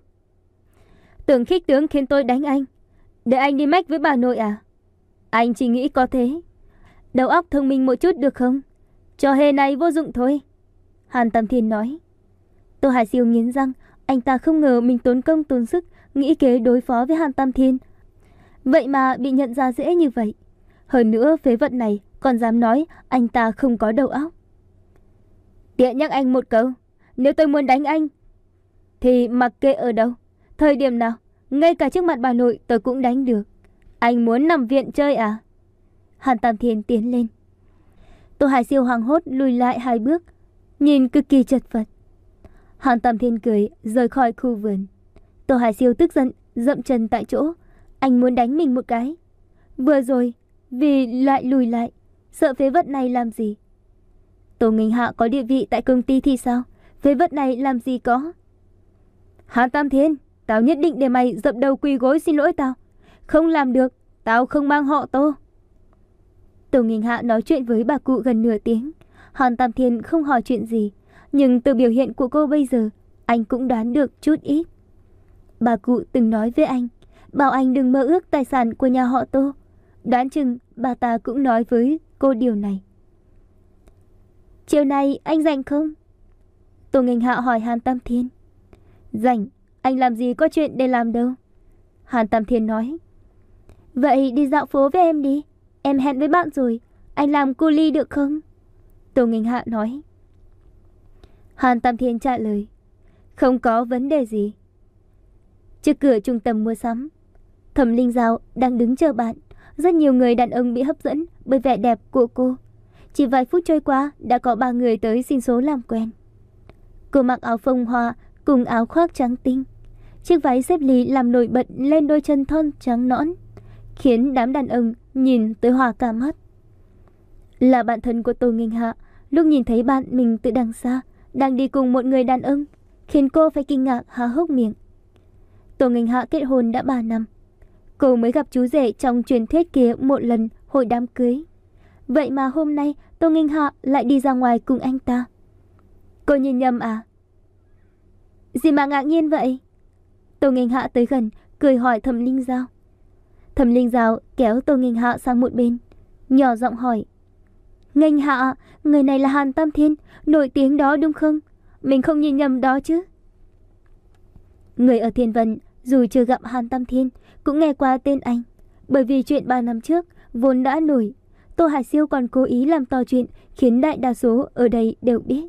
A: tưởng khích tướng khiến tôi đánh anh, để anh đi mách với bà nội à? Anh chỉ nghĩ có thế. Đầu óc thông minh một chút được không? Trò hề này vô dụng thôi. Hàn Tam Thiên nói. Tô Hải Siêu nghiến răng. Anh ta không ngờ mình tốn công tốn sức nghĩ kế đối phó với Hàn Tam Thiên, vậy mà bị nhận ra dễ như vậy. Hơn nữa phế vật này còn dám nói anh ta không có đầu óc. Tiện nhắc anh một câu, nếu tôi muốn đánh anh thì mặc kệ ở đâu, thời điểm nào, ngay cả trước mặt bà nội tôi cũng đánh được. Anh muốn nằm viện chơi à? Hàn Tam Thiên tiến lên. Tô Hải Siêu hoảng hốt lùi lại hai bước, nhìn cực kỳ chật vật. Hàn Tam Thiên cười rời khỏi khu vườn. Tô Hải Siêu tức giận, dậm chân tại chỗ. Anh muốn đánh mình một cái. Vừa rồi, vì lại lùi lại, sợ phế vật này làm gì? Tô Nghênh Hạ có địa vị tại công ty thì sao? Phế vật này làm gì có? Hàn Tam Thiên, tao nhất định để mày dập đầu quỳ gối xin lỗi tao. Không làm được, tao không mang họ Tô. Tô Nghênh Hạ nói chuyện với bà cụ gần nửa tiếng. Hàn Tam Thiên không hỏi chuyện gì, nhưng từ biểu hiện của cô bây giờ, anh cũng đoán được chút ít. Bà cụ từng nói với anh, bảo anh đừng mơ ước tài sản của nhà họ Tô. Đoán chừng bà ta cũng nói với cô điều này. Chiều nay anh rảnh không? Tô Nghênh Hạ hỏi Hàn Tam Thiên. Rảnh, anh làm gì có chuyện để làm đâu. Hàn Tam Thiên nói. Vậy đi dạo phố với em đi. Em hẹn với bạn rồi, anh làm cu ly được không? Tô Nghênh Hạ nói. Hàn Tam Thiên trả lời. Không có vấn đề gì. Trước cửa trung tâm mua sắm, Thẩm Linh Giao đang đứng chờ bạn. Rất nhiều người đàn ông bị hấp dẫn bởi vẻ đẹp của cô. Chỉ vài phút trôi qua đã có ba người tới xin số làm quen. Cô mặc áo phông hoa cùng áo khoác trắng tinh. Chiếc váy xếp lì làm nổi bật lên đôi chân thon trắng nõn, khiến đám đàn ông nhìn tới hòa cả mắt. Là bạn thân của Tô Nghênh Hạ, lúc nhìn thấy bạn mình từ đằng xa đang đi cùng một người đàn ông, khiến cô phải kinh ngạc há hốc miệng. Tô Nghênh Hạ kết hôn đã ba năm. Cô mới gặp chú rể trong truyền thuyết kia một lần hồi đám cưới. Vậy mà hôm nay Tô Nghênh Hạ lại đi ra ngoài cùng anh ta. Cô nhìn nhầm à? Gì mà ngạc nhiên vậy? Tô Nghênh Hạ tới gần, cười hỏi Thẩm Linh Giao. Thẩm Linh Giao kéo Tô Nghênh Hạ sang một bên, nhỏ giọng hỏi. Nghênh Hạ, người này là Hàn Tam Thiên, nổi tiếng đó đúng không? Mình không nhìn nhầm đó chứ? Người ở Thiên Vân dù chưa gặp Hàn Tam Thiên cũng nghe qua tên anh, bởi vì chuyện ba năm trước vốn đã nổi. Tô Hải Siêu còn cố ý làm to chuyện, khiến đại đa số ở đây đều biết.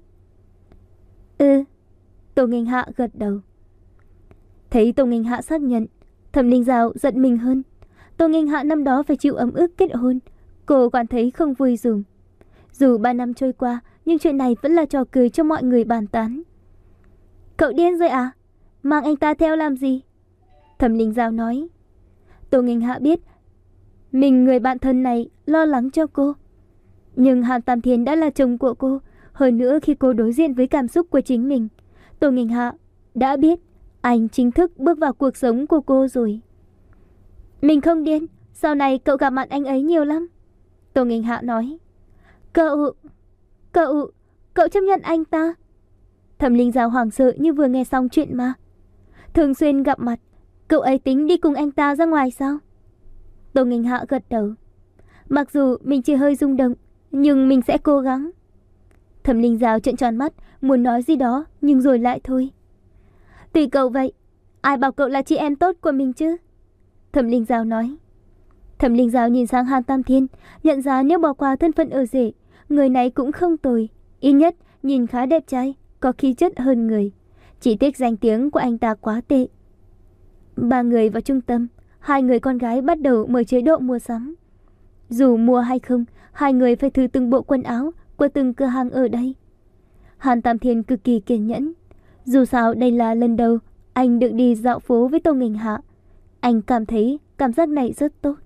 A: Ừ, Tô Nghênh Hạ gật đầu. Thấy Tô Nghênh Hạ xác nhận, Thẩm Linh Giao giận mình hơn. Tô Nghênh Hạ năm đó phải chịu ấm ức kết hôn, cô còn thấy không vui dùm. Dù ba năm trôi qua, nhưng chuyện này vẫn là trò cười cho mọi người bàn tán. Cậu điên rồi à? Mang anh ta theo làm gì? Thẩm Linh Giao nói. Tô Nghênh Hạ biết mình người bạn thân này lo lắng cho cô. Nhưng Hàn Tam Thiên đã là chồng của cô. Hơn nữa khi cô đối diện với cảm xúc của chính mình, Tô Nghênh Hạ đã biết anh chính thức bước vào cuộc sống của cô rồi. Mình không điên, sau này cậu gặp mặt anh ấy nhiều lắm. Tô Nghênh Hạ nói. Cậu, cậu, cậu chấp nhận anh ta? Thẩm Linh Giao hoảng sợ như vừa nghe xong chuyện mà. Thường xuyên gặp mặt, cậu ấy tính đi cùng anh ta ra ngoài sao? Tô Nghênh Hạ gật đầu. Mặc dù mình chỉ hơi rung động, nhưng mình sẽ cố gắng. Thẩm Linh Giao trợn tròn mắt, muốn nói gì đó, nhưng rồi lại thôi. Tùy cậu vậy, ai bảo cậu là chị em tốt của mình chứ? Thẩm Linh Giao nói. Thẩm Linh Giao nhìn sang Hàn Tam Thiên, nhận ra nếu bỏ qua thân phận ở rể, người này cũng không tồi. Ít nhất nhìn khá đẹp trai, có khí chất hơn người. Chỉ tiếc danh tiếng của anh ta quá tệ. Ba người vào trung tâm, hai người con gái bắt đầu mở chế độ mua sắm. Dù mua hay không, hai người phải thử từng bộ quần áo của từng cửa hàng ở đây. Hàn Tam Thiên cực kỳ kiên nhẫn. Dù sao đây là lần đầu anh được đi dạo phố với Tô Nghênh Hạ. Anh cảm thấy cảm giác này rất tốt.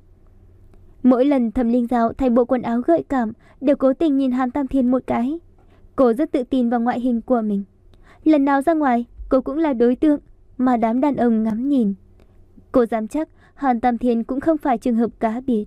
A: Mỗi lần Thẩm Linh Giao thay bộ quần áo gợi cảm đều cố tình nhìn Hàn Tam Thiên một cái. Cô rất tự tin vào ngoại hình của mình. Lần nào ra ngoài, cô cũng là đối tượng mà đám đàn ông ngắm nhìn. Cô dám chắc Hàn Tam Thiên cũng không phải trường hợp cá biệt.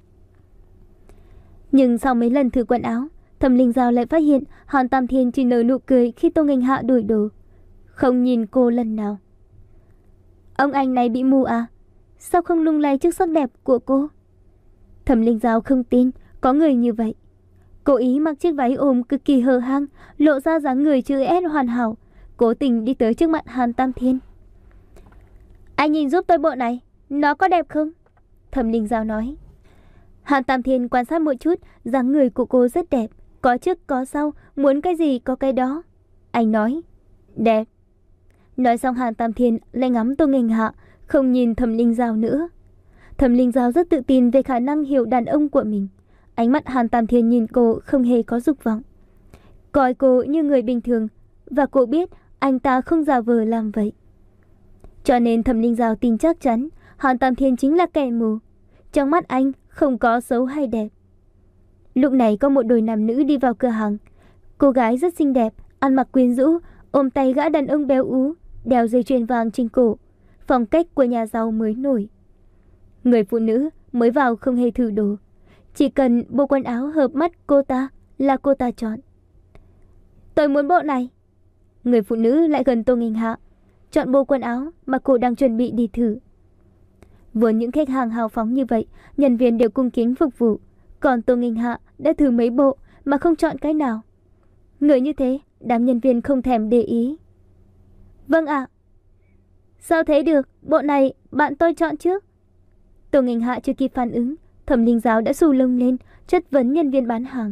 A: Nhưng sau mấy lần thử quần áo, Thẩm Linh Giao lại phát hiện Hàn Tam Thiên chỉ nở nụ cười khi Tô Nghênh Hạ đổi đồ, không nhìn cô lần nào. Ông anh này bị mù à? Sao không lung lay trước sắc đẹp của cô? Thẩm Linh Giao không tin có người như vậy. Cố ý mặc chiếc váy ôm cực kỳ hở hang, lộ ra dáng người chữ S hoàn hảo, cố tình đi tới trước mặt Hàn Tam Thiên. Anh nhìn giúp tôi bộ này, nó có đẹp không? Thẩm Linh Giao nói. Hàn Tam Thiên quan sát một chút, dáng người của cô rất đẹp, có trước có sau, muốn cái gì có cái đó. Anh nói, đẹp. Nói xong Hàn Tam Thiên lại ngắm Tô Nghênh Hạ, không nhìn Thẩm Linh Giao nữa. Thẩm Linh Giao rất tự tin về khả năng hiểu đàn ông của mình. Ánh mắt Hàn Tam Thiên nhìn cô không hề có dục vọng, coi cô như người bình thường, và cô biết anh ta không giả vờ làm vậy. Cho nên Thẩm Linh Giao tin chắc chắn Hàn Tam Thiên chính là kẻ mù. Trong mắt anh không có xấu hay đẹp. Lúc này có một đôi nam nữ đi vào cửa hàng. Cô gái rất xinh đẹp, ăn mặc quyến rũ, ôm tay gã đàn ông béo ú, đeo dây chuyền vàng trên cổ, phong cách của nhà giàu mới nổi. Người phụ nữ mới vào không hề thử đồ, chỉ cần bộ quần áo hợp mắt cô ta là cô ta chọn. Tôi muốn bộ này. Người phụ nữ lại gần Tô Nghênh Hạ, chọn bộ quần áo mà cô đang chuẩn bị đi thử. Vốn những khách hàng hào phóng như vậy, nhân viên đều cung kính phục vụ, còn Tô Nghênh Hạ đã thử mấy bộ mà không chọn cái nào. Người như thế, đám nhân viên không thèm để ý. Vâng ạ. Sao thế được, bộ này bạn tôi chọn trước. Tô Nghênh Hạ chưa kịp phản ứng, Thẩm Linh Giao đã xù lông lên, chất vấn nhân viên bán hàng.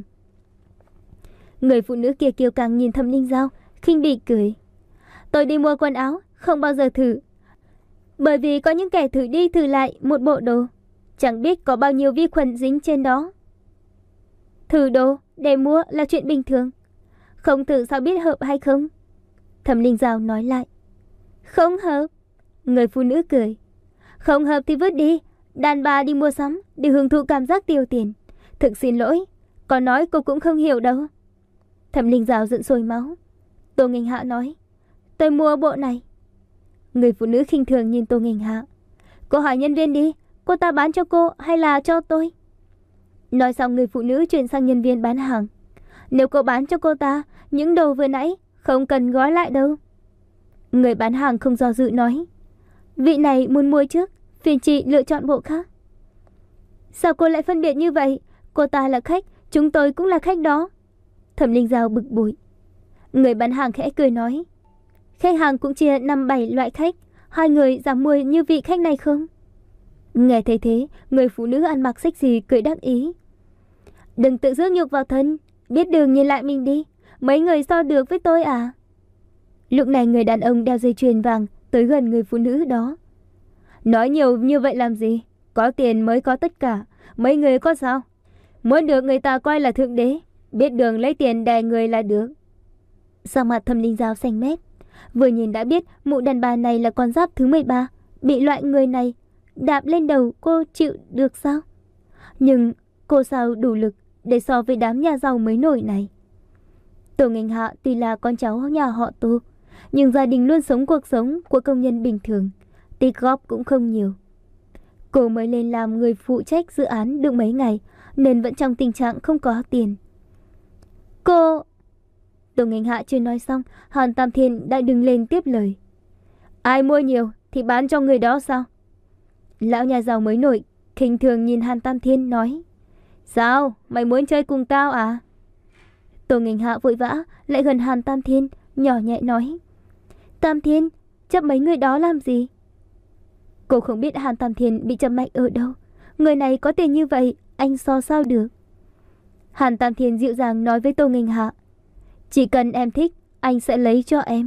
A: Người phụ nữ kia kiêu căng nhìn Thẩm Linh Giao, khinh bỉ cười. Tôi đi mua quần áo, không bao giờ thử. Bởi vì có những kẻ thử đi thử lại một bộ đồ, chẳng biết có bao nhiêu vi khuẩn dính trên đó. Thử đồ để mua là chuyện bình thường, không thử sao biết hợp hay không. Thẩm Linh Giao nói lại. Không hợp. Người phụ nữ cười. Không hợp thì vứt đi. Đàn bà đi mua sắm để hưởng thụ cảm giác tiêu tiền. Thực xin lỗi, có nói cô cũng không hiểu đâu. Thẩm Linh Giao giận sôi máu. Tô Nghênh Hạ nói. Tôi mua bộ này. Người phụ nữ khinh thường nhìn Tô Nghênh Hạ. Cô hỏi nhân viên đi, cô ta bán cho cô hay là cho tôi? Nói xong người phụ nữ chuyển sang nhân viên bán hàng. Nếu cô bán cho cô ta, những đồ vừa nãy không cần gói lại đâu. Người bán hàng không do dự nói. Vị này muốn mua trước, phiền chị lựa chọn bộ khác. Sao cô lại phân biệt như vậy? Cô ta là khách, chúng tôi cũng là khách đó. Thẩm Linh Giao bực bội. Người bán hàng khẽ cười nói. Khách hàng cũng chia năm bảy loại khách, hai người dám mua như vị khách này không? Nghe thấy thế, người phụ nữ ăn mặc sexy cười đắc ý. Đừng tự rước nhục vào thân, biết đường nhìn lại mình đi, mấy người so được với tôi à? Lúc này người đàn ông đeo dây chuyền vàng tới gần người phụ nữ đó. Nói nhiều như vậy làm gì? Có tiền mới có tất cả, mấy người có sao? Muốn được người ta coi là thượng đế, biết đường lấy tiền đè người là được. Sao mặt Thẩm Linh Giao xanh mét, vừa nhìn đã biết mụ đàn bà này là con giáp thứ mười ba, bị loại người này đạp lên đầu cô chịu được sao? Nhưng cô sao đủ lực để so với đám nhà giàu mới nổi này? Tô Nghênh Hạ tuy là con cháu nhà họ Tô, nhưng gia đình luôn sống cuộc sống của công nhân bình thường, tích góp cũng không nhiều. Cô mới lên làm người phụ trách dự án được mấy ngày, nên vẫn trong tình trạng không có tiền. Cô... Tô Nghênh Hạ chưa nói xong, Hàn Tam Thiên đã đứng lên tiếp lời. Ai mua nhiều thì bán cho người đó sao? Lão nhà giàu mới nổi khinh thường nhìn Hàn Tam Thiên nói. Sao? Mày muốn chơi cùng tao à? Tô Nghênh Hạ vội vã lại gần Hàn Tam Thiên, nhỏ nhẹ nói. Tam Thiên, chấp mấy người đó làm gì? Cô không biết Hàn Tam Thiên bị châm mạnh ở đâu. Người này có tiền như vậy, anh so sao được? Hàn Tam Thiên dịu dàng nói với Tô Nghênh Hạ. Chỉ cần em thích, anh sẽ lấy cho em.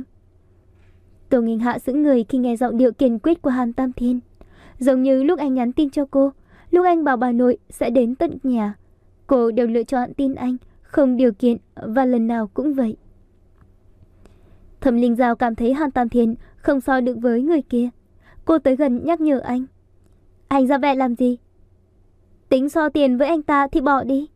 A: Tô Nghênh Hạ sững người khi nghe giọng điệu kiên quyết của Hàn Tam Thiên. Giống như lúc anh nhắn tin cho cô, lúc anh bảo bà nội sẽ đến tận nhà, cô đều lựa chọn tin anh, không điều kiện, và lần nào cũng vậy. Thẩm Linh Giao cảm thấy Hàn Tam Thiên không so được với người kia. Cô tới gần nhắc nhở anh. Anh ra vẻ làm gì? Tính so tiền với anh ta thì bỏ đi.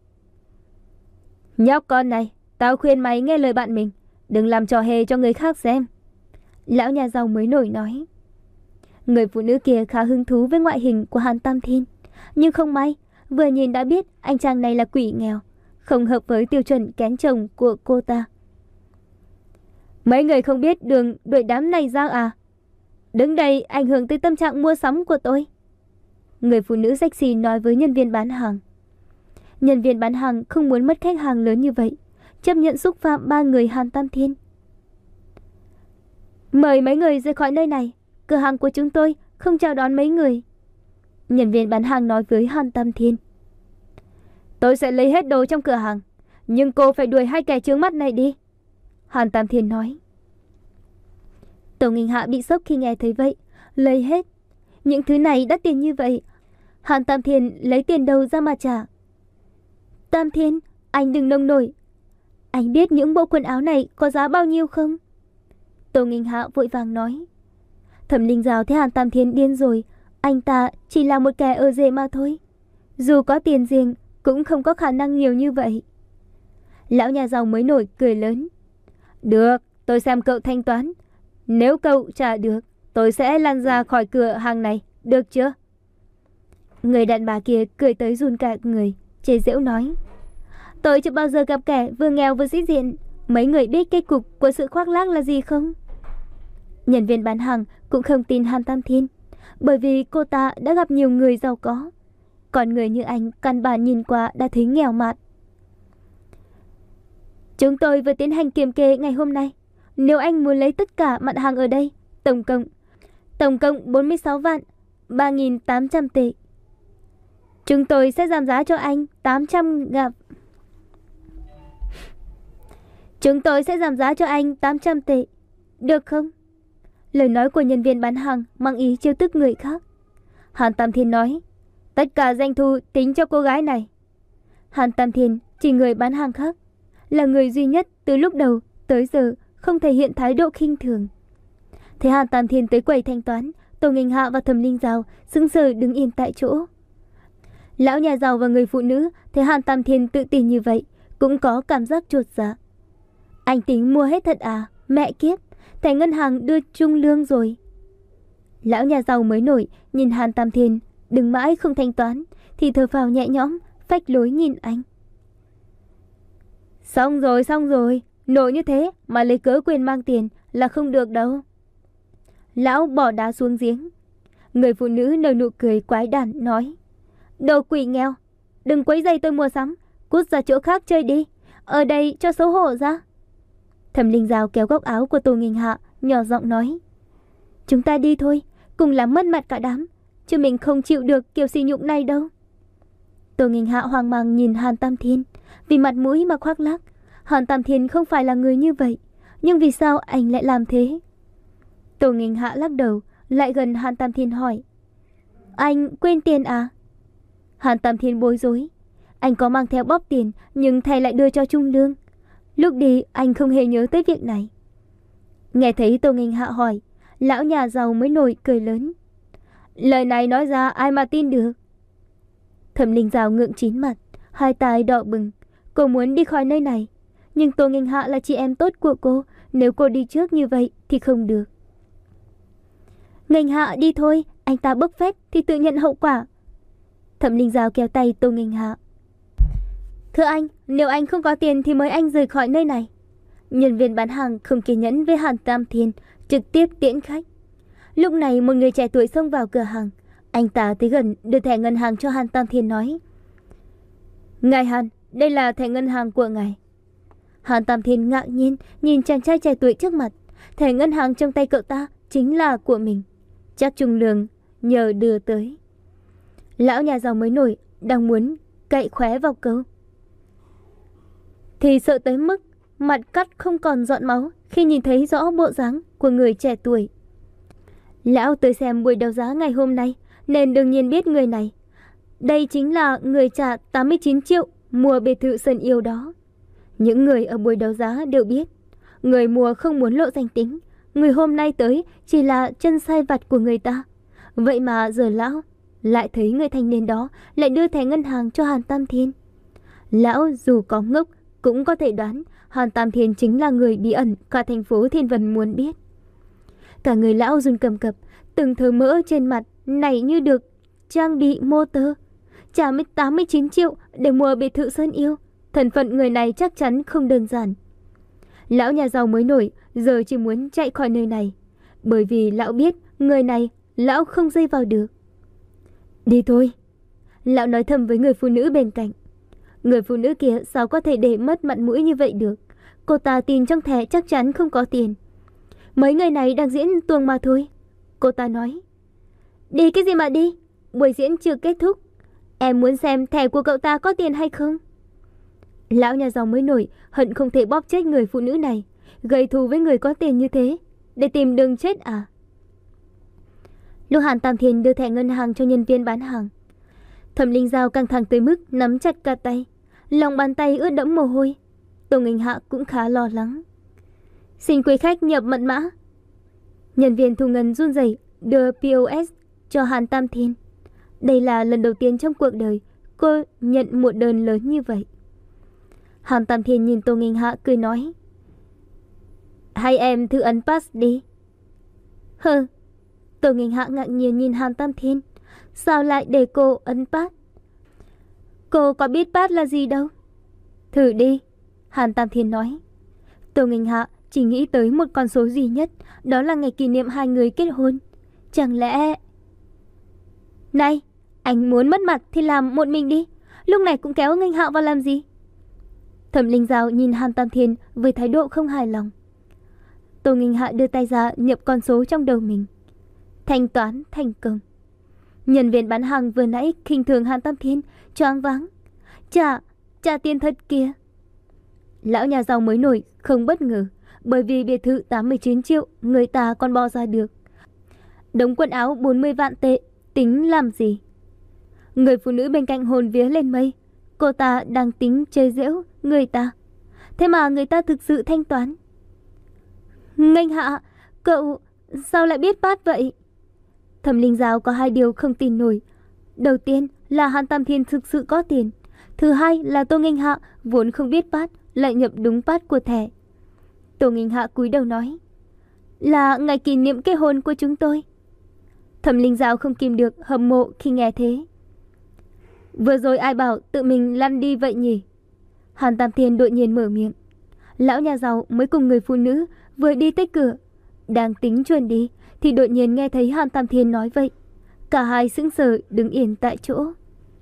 A: Nhóc con này, tao khuyên mày nghe lời bạn mình, đừng làm trò hề cho người khác xem. Lão nhà giàu mới nổi nói. Người phụ nữ kia khá hứng thú với ngoại hình của Hàn Tam Thiên, nhưng không may, vừa nhìn đã biết anh chàng này là quỷ nghèo, không hợp với tiêu chuẩn kén chồng của cô ta. Mấy người không biết đường đuổi đám này ra à? Đứng đây ảnh hưởng tới tâm trạng mua sắm của tôi. Người phụ nữ sexy nói với nhân viên bán hàng. Nhân viên bán hàng không muốn mất khách hàng lớn như vậy, chấp nhận xúc phạm ba người Hàn Tam Thiên. Mời mấy người rời khỏi nơi này, cửa hàng của chúng tôi không chào đón mấy người. Nhân viên bán hàng nói với Hàn Tam Thiên. Tôi sẽ lấy hết đồ trong cửa hàng, nhưng cô phải đuổi hai kẻ chướng mắt này đi. Hàn Tam Thiên nói. Tô Nghênh Hạ bị sốc khi nghe thấy vậy. Lấy hết? Những thứ này đắt tiền như vậy, Hàn Tam Thiên lấy tiền đâu ra mà trả? Tam Thiên, anh đừng nông nổi. Anh biết những bộ quần áo này có giá bao nhiêu không? Tô Nghênh Hạ vội vàng nói. Thẩm Linh Giao thấy Hàn Tam Thiên điên rồi, anh ta chỉ là một kẻ ở rể mà thôi. Dù có tiền riêng cũng không có khả năng nhiều như vậy. Lão nhà giàu mới nổi cười lớn. Được, tôi xem cậu thanh toán. Nếu cậu trả được, tôi sẽ lăn ra khỏi cửa hàng này, được chưa? Người đàn bà kia cười tới run cả người, chế giễu nói. Tôi chưa bao giờ gặp kẻ vừa nghèo vừa sĩ diện. Mấy người biết kết cục của sự khoác lác là gì không? Nhân viên bán hàng cũng không tin Hàn Tam Thiên, bởi vì cô ta đã gặp nhiều người giàu có. Còn người như anh căn bản nhìn qua đã thấy nghèo mạt. Chúng tôi vừa tiến hành kiểm kê ngày hôm nay. Nếu anh muốn lấy tất cả mặt hàng ở đây, tổng cộng Tổng cộng bốn mươi sáu vạn ba nghìn tám trăm tệ, chúng tôi sẽ giảm giá cho anh tám trăm gặp. Chúng tôi sẽ giảm giá cho anh tám trăm tệ, được không? Lời nói của nhân viên bán hàng mang ý trêu tức người khác. Hàn Tam Thiên nói, tất cả doanh thu tính cho cô gái này. Hàn Tam Thiên chỉ người bán hàng khác, là người duy nhất từ lúc đầu tới giờ không thể hiện thái độ khinh thường. Thấy Hàn Tam Thiên tới quầy thanh toán, Tô Nghênh Hạ và Thẩm Linh Giao sững sờ đứng yên tại chỗ. Lão nhà giàu và người phụ nữ thấy Hàn Tam Thiên tự tin như vậy cũng có cảm giác chột dạ. Anh tính mua hết thật à? Mẹ kiếp, thẻ ngân hàng đưa trung lương rồi. Lão nhà giàu mới nổi nhìn Hàn Tam Thiên đừng mãi không thanh toán thì thở phào nhẹ nhõm, phách lối nhìn anh. Xong rồi, xong rồi, nổi như thế mà lấy cớ quên mang tiền là không được đâu. Lão bỏ đá xuống giếng. Người phụ nữ nở nụ cười quái đản nói, đồ quỷ nghèo, đừng quấy rầy tôi mua sắm, cút ra chỗ khác chơi đi, ở đây cho xấu hổ ra. Thẩm Linh Giao kéo góc áo của Tô Nghênh Hạ, nhỏ giọng nói, chúng ta đi thôi, cùng làm mất mặt cả đám, chứ mình không chịu được kiểu sỉ nhục này đâu. Tô Nghênh Hạ hoang mang nhìn Hàn Tam Thiên, vì mặt mũi mà khoác lác. Hàn Tam Thiên không phải là người như vậy, nhưng vì sao anh lại làm thế? Tô Nghênh Hạ lắc đầu, lại gần Hàn Tam Thiên hỏi, anh quên tiền à? Hàn Tam Thiên bối rối, anh có mang theo bóp tiền nhưng thầy lại đưa cho trung lương. Lúc đi anh không hề nhớ tới việc này. Nghe thấy Tô Nghênh Hạ hỏi, lão nhà giàu mới nổi cười lớn. Lời này nói ra ai mà tin được? Thẩm Linh Giao ngượng chín mặt, hai tai đỏ bừng. Cô muốn đi khỏi nơi này, nhưng Tô Nghênh Hạ là chị em tốt của cô, nếu cô đi trước như vậy thì không được. Nghênh Hạ đi thôi, anh ta bốc phét thì tự nhận hậu quả. Thẩm Linh Giao kéo tay Tô Nghênh Hạ. Thưa anh, nếu anh không có tiền thì mời anh rời khỏi nơi này. Nhân viên bán hàng không kiên nhẫn với Hàn Tam Thiên, trực tiếp tiễn khách. Lúc này một người trẻ tuổi xông vào cửa hàng. Anh ta tới gần đưa thẻ ngân hàng cho Hàn Tam Thiên nói, ngài Hàn, đây là thẻ ngân hàng của ngài. Hàn Tam Thiên ngạc nhiên nhìn chàng trai trẻ tuổi trước mặt. Thẻ ngân hàng trong tay cậu ta chính là của mình, chắc trung lương nhờ đưa tới. Lão nhà giàu mới nổi đang muốn cậy khóe vào câu, thì sợ tới mức mặt cắt không còn giọt máu khi nhìn thấy rõ bộ dáng của người trẻ tuổi. Lão tới xem buổi đấu giá ngày hôm nay nên đương nhiên biết người này. Đây chính là người trả tám mươi chín triệu mua biệt thự Sơn Yêu đó. Những người ở buổi đấu giá đều biết, người mua không muốn lộ danh tính, người hôm nay tới chỉ là chân sai vặt của người ta. Vậy mà giờ lão lại thấy người thanh niên đó lại đưa thẻ ngân hàng cho Hàn Tam Thiên. Lão dù có ngốc cũng có thể đoán Hàn Tam Thiên chính là người bí ẩn cả thành phố Thiên Vân muốn biết. Cả người lão run cầm cập, từng thớ mỡ trên mặt nảy như được trang bị motor. Trả tám mươi chín triệu để mua biệt thự Sơn Yêu, thân phận người này chắc chắn không đơn giản. Lão nhà giàu mới nổi giờ chỉ muốn chạy khỏi nơi này, bởi vì lão biết người này lão không dây vào được. Đi thôi, lão nói thầm với người phụ nữ bên cạnh. Người phụ nữ kia sao có thể để mất mặt mũi như vậy được? Cô ta tin trong thẻ chắc chắn không có tiền. Mấy người này đang diễn tuồng mà thôi. Cô ta nói, đi cái gì mà đi, buổi diễn chưa kết thúc. Em muốn xem thẻ của cậu ta có tiền hay không. Lão nhà giàu mới nổi hận không thể bóp chết người phụ nữ này, gây thù với người có tiền như thế để tìm đường chết à? Lúc Hàn Tam Thiên đưa thẻ ngân hàng cho nhân viên bán hàng, Thẩm Linh Giao căng thẳng tới mức nắm chặt cả tay, lòng bàn tay ướt đẫm mồ hôi. Tô Nghênh Hạ cũng khá lo lắng. Xin quý khách nhập mật mã. Nhân viên thu ngân run rẩy đưa pê ô ét cho Hàn Tam Thiên. Đây là lần đầu tiên trong cuộc đời cô nhận một đơn lớn như vậy. Hàn Tam Thiên nhìn Tô Nghênh Hạ cười nói, hay em thử ấn pass đi. Hừ. Tô Nghênh Hạ ngạc nhiên nhìn Hàn Tam Thiên. Sao lại để cô ấn pass? Cô có biết pass là gì đâu. Thử đi, Hàn Tam Thiên nói. Tô Nghênh Hạ chỉ nghĩ tới một con số duy nhất, đó là ngày kỷ niệm hai người kết hôn. Chẳng lẽ... Này, anh muốn mất mặt thì làm một mình đi, lúc này cũng kéo Nghênh Hạ vào làm gì? Thẩm Linh Giao nhìn Hàn Tam Thiên với thái độ không hài lòng. Tô Nghênh Hạ đưa tay ra nhập con số trong đầu mình. Thanh toán thành công. Nhân viên bán hàng vừa nãy khinh thường Hàn Tam Thiên choáng váng. Trả, trả tiền thật kìa. Lão nhà giàu mới nổi không bất ngờ, bởi vì biệt thự tám mươi chín triệu người ta còn bỏ ra được. Đống quần áo bốn mươi vạn tệ tính làm gì? Người phụ nữ bên cạnh hồn vía lên mây. Cô ta đang tính chơi giễu người ta, thế mà người ta thực sự thanh toán. Nghênh Hạ, cậu sao lại biết pass vậy? Thẩm Linh Giao có hai điều không tin nổi. Đầu tiên là Hàn Tam Thiên thực sự có tiền. Thứ hai là Tô Nghênh Hạ vốn không biết pass lại nhập đúng pass của thẻ. Tô Nghênh Hạ cúi đầu nói, là ngày kỷ niệm kết hôn của chúng tôi. Thẩm Linh Giao không kìm được hâm mộ khi nghe thế. Vừa rồi ai bảo tự mình lăn đi vậy nhỉ? Hàn Tam Thiên đột nhiên mở miệng. Lão nhà giàu mới cùng người phụ nữ vừa đi tới cửa, đang tính chuồn đi thì đột nhiên nghe thấy Hàn Tam Thiên nói vậy. Cả hai sững sờ đứng yên tại chỗ.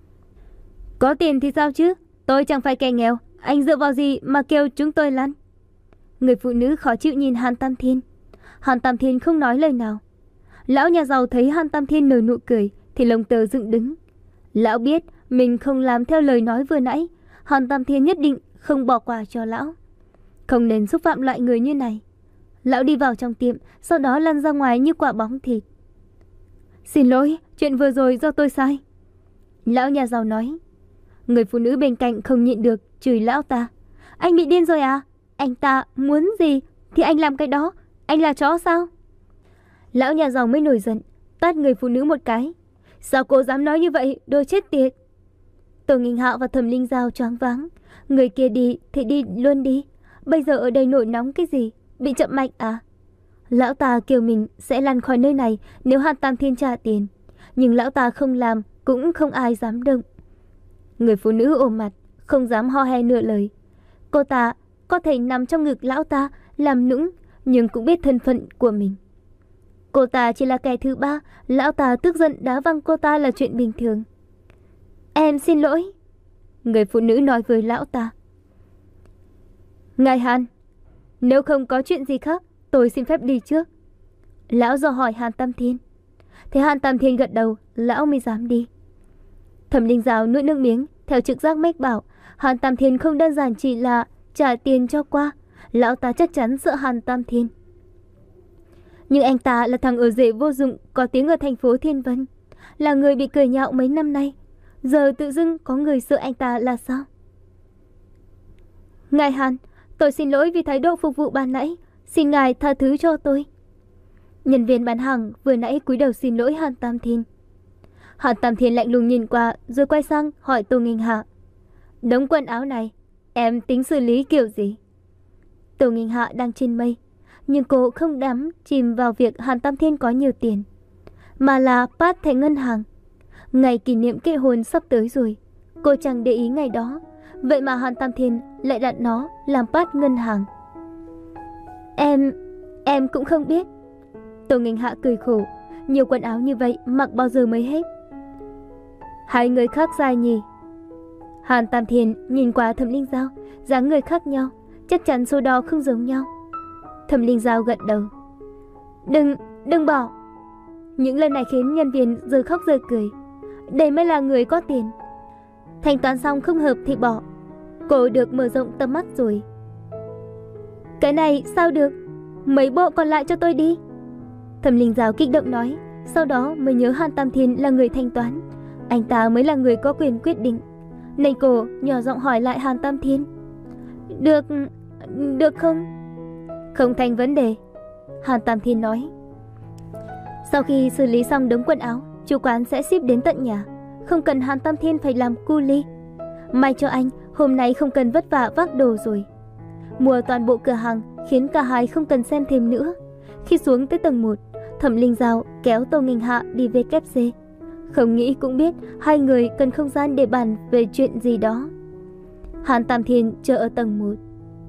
A: Có tiền thì sao chứ? Tôi chẳng phải kẻ nghèo, anh dựa vào gì mà kêu chúng tôi lăn? Người phụ nữ khó chịu nhìn Hàn Tam Thiên. Hàn Tam Thiên không nói lời nào. Lão nhà giàu thấy Hàn Tam Thiên nở nụ cười thì lông tơ dựng đứng. Lão biết mình không làm theo lời nói vừa nãy, Hàn Tam Thiên nhất định không bỏ qua cho lão. Không nên xúc phạm loại người như này. Lão đi vào trong tiệm, sau đó lăn ra ngoài như quả bóng thịt. Xin lỗi, chuyện vừa rồi do tôi sai. Lão nhà giàu nói. Người phụ nữ bên cạnh không nhịn được chửi lão ta. Anh bị điên rồi à? Anh ta muốn gì thì anh làm cái đó. Anh là chó sao? Lão nhà giàu mới nổi giận, tát người phụ nữ một cái. Sao cô dám nói như vậy, đồ chết tiệt? Tô Nghênh Hạ và Thẩm Linh Giao choáng váng. Người kia đi thì đi luôn đi. Bây giờ ở đây nổi nóng cái gì? Bị chậm mạch à? Lão ta kêu mình sẽ lăn khỏi nơi này nếu Hàn Tam Thiên trả tiền. Nhưng lão ta không làm, cũng không ai dám động. Người phụ nữ ôm mặt, không dám ho he nửa lời. Cô ta có thể nằm trong ngực lão ta làm nũng, nhưng cũng biết thân phận của mình. Cô ta chỉ là kẻ thứ ba, lão ta tức giận đá văng cô ta là chuyện bình thường. Em xin lỗi. Người phụ nữ nói với lão ta. Ngài Hàn, nếu không có chuyện gì khác, tôi xin phép đi trước. Lão dò hỏi Hàn Tam Thiên. Thế Hàn Tam Thiên gật đầu, lão mới dám đi. Thẩm Linh Giao nuốt nước miếng, theo trực giác mách bảo Hàn Tam Thiên không đơn giản chỉ là trả tiền cho qua, lão ta chắc chắn sợ Hàn Tam Thiên. Nhưng anh ta là thằng ở rể vô dụng, có tiếng ở thành phố Thiên Vân, là người bị cười nhạo mấy năm nay. Giờ tự dưng có người sợ anh ta là sao? Ngài Hàn, tôi xin lỗi vì thái độ phục vụ ban nãy, xin ngài tha thứ cho tôi. Nhân viên bán hàng vừa nãy cúi đầu xin lỗi Hàn Tam Thiên. Hàn Tam Thiên lạnh lùng nhìn qua rồi quay sang hỏi Tô Nghênh Hạ. Đống quần áo này, em tính xử lý kiểu gì? Tô Nghênh Hạ đang trên mây, nhưng cô không đắm chìm vào việc Hàn Tam Thiên có nhiều tiền, mà là pass thẻ ngân hàng. Ngày kỷ niệm kết hôn sắp tới rồi, cô chẳng để ý ngày đó, vậy mà Hàn Tam Thiên lại đặt nó làm pass ngân hàng. Em, em cũng không biết. Tô Nghênh Hạ cười khổ, nhiều quần áo như vậy mặc bao giờ mới hết? Hai người khác dài nhỉ? Hàn Tam Thiên nhìn qua Thẩm Linh Giao, dáng người khác nhau, chắc chắn số đo không giống nhau. Thẩm Linh Giao gật đầu. Đừng, đừng bỏ. Những lời này khiến nhân viên giờ khóc giờ cười. Đây mới là người có tiền. Thanh toán xong không hợp thì bỏ. Cô được mở rộng tầm mắt rồi. Cái này sao được? Mấy bộ còn lại cho tôi đi. Thẩm Linh Giao kích động nói. Sau đó mới nhớ Hàn Tam Thiên là người thanh toán, anh ta mới là người có quyền quyết định. Nên cô nhỏ giọng hỏi lại Hàn Tam Thiên. Được, được không? Không thành vấn đề, Hàn Tam Thiên nói. Sau khi xử lý xong đống quần áo, chủ quán sẽ ship đến tận nhà, không cần Hàn Tam Thiên phải làm cu ly. May cho anh, hôm nay không cần vất vả vác đồ rồi. Mua toàn bộ cửa hàng khiến cả hai không cần xem thêm nữa. Khi xuống tới tầng một, Thẩm Linh Giao kéo Tô Nghinh Hạ đi về kép xê. Không nghĩ cũng biết hai người cần không gian để bàn về chuyện gì đó. Hàn Tam Thiên chờ ở tầng một.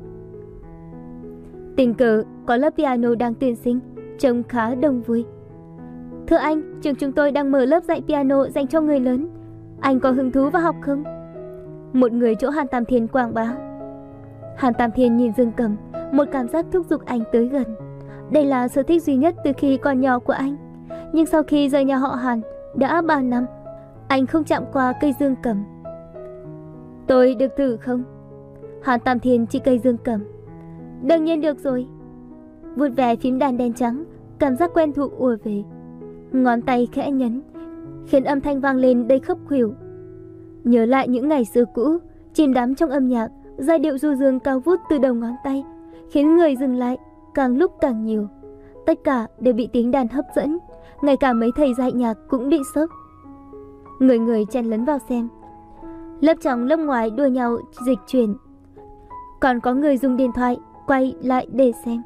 A: Tình cờ có lớp piano đang tuyển sinh, trông khá đông vui. Thưa anh, trường chúng tôi đang mở lớp dạy piano dành cho người lớn. Anh có hứng thú vào học không? Một người chỗ Hàn Tam Thiên quảng bá. Hàn Tam Thiên nhìn Dương Cầm, một cảm giác thúc giục anh tới gần. Đây là sở thích duy nhất từ khi còn nhỏ của anh. Nhưng sau khi rời nhà họ Hàn, đã ba năm, anh không chạm qua cây dương cầm. Tôi được thử không? Hàn Tam Thiên chỉ cây dương cầm. Đương nhiên được rồi. Vuốt về phím đàn đen trắng, cảm giác quen thuộc ùa về. Ngón tay khẽ nhấn, khiến âm thanh vang lên đầy khấp khuỷu. Nhớ lại những ngày xưa cũ, chìm đắm trong âm nhạc, giai điệu du dương cao vút từ đầu ngón tay, khiến người dừng lại càng lúc càng nhiều. Tất cả đều bị tiếng đàn hấp dẫn, ngay cả mấy thầy dạy nhạc cũng bị sốc. Người người chen lấn vào xem. Lớp trong lớp ngoài đua nhau dịch chuyển, còn có người dùng điện thoại quay lại để xem.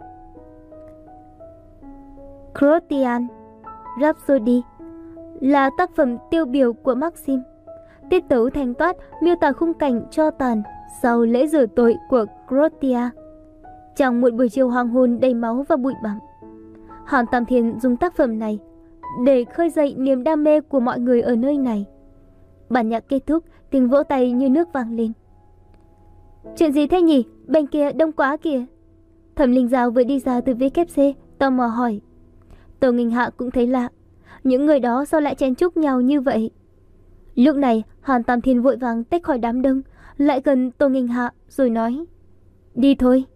A: Croatian Rhapsody là tác phẩm tiêu biểu của Maxim. Tiết tấu thanh toát miêu tả khung cảnh cho tàn sau lễ rửa tội của Croatia, trong một buổi chiều hoàng hôn đầy máu và bụi bặm. Hàn Tam Thiên dùng tác phẩm này để khơi dậy niềm đam mê của mọi người ở nơi này. Bản nhạc kết thúc, tiếng vỗ tay như nước vang lên. Chuyện gì thế nhỉ? Bên kia đông quá kìa. Thẩm Linh Giao vừa đi ra từ vê kép xê, tò mò hỏi. Tô Nghinh Hạ cũng thấy lạ, những người đó sao lại chen chúc nhau như vậy? Lúc này Hàn Tam Thiên vội vàng tách khỏi đám đông, lại gần Tô Nghinh Hạ rồi nói. Đi thôi.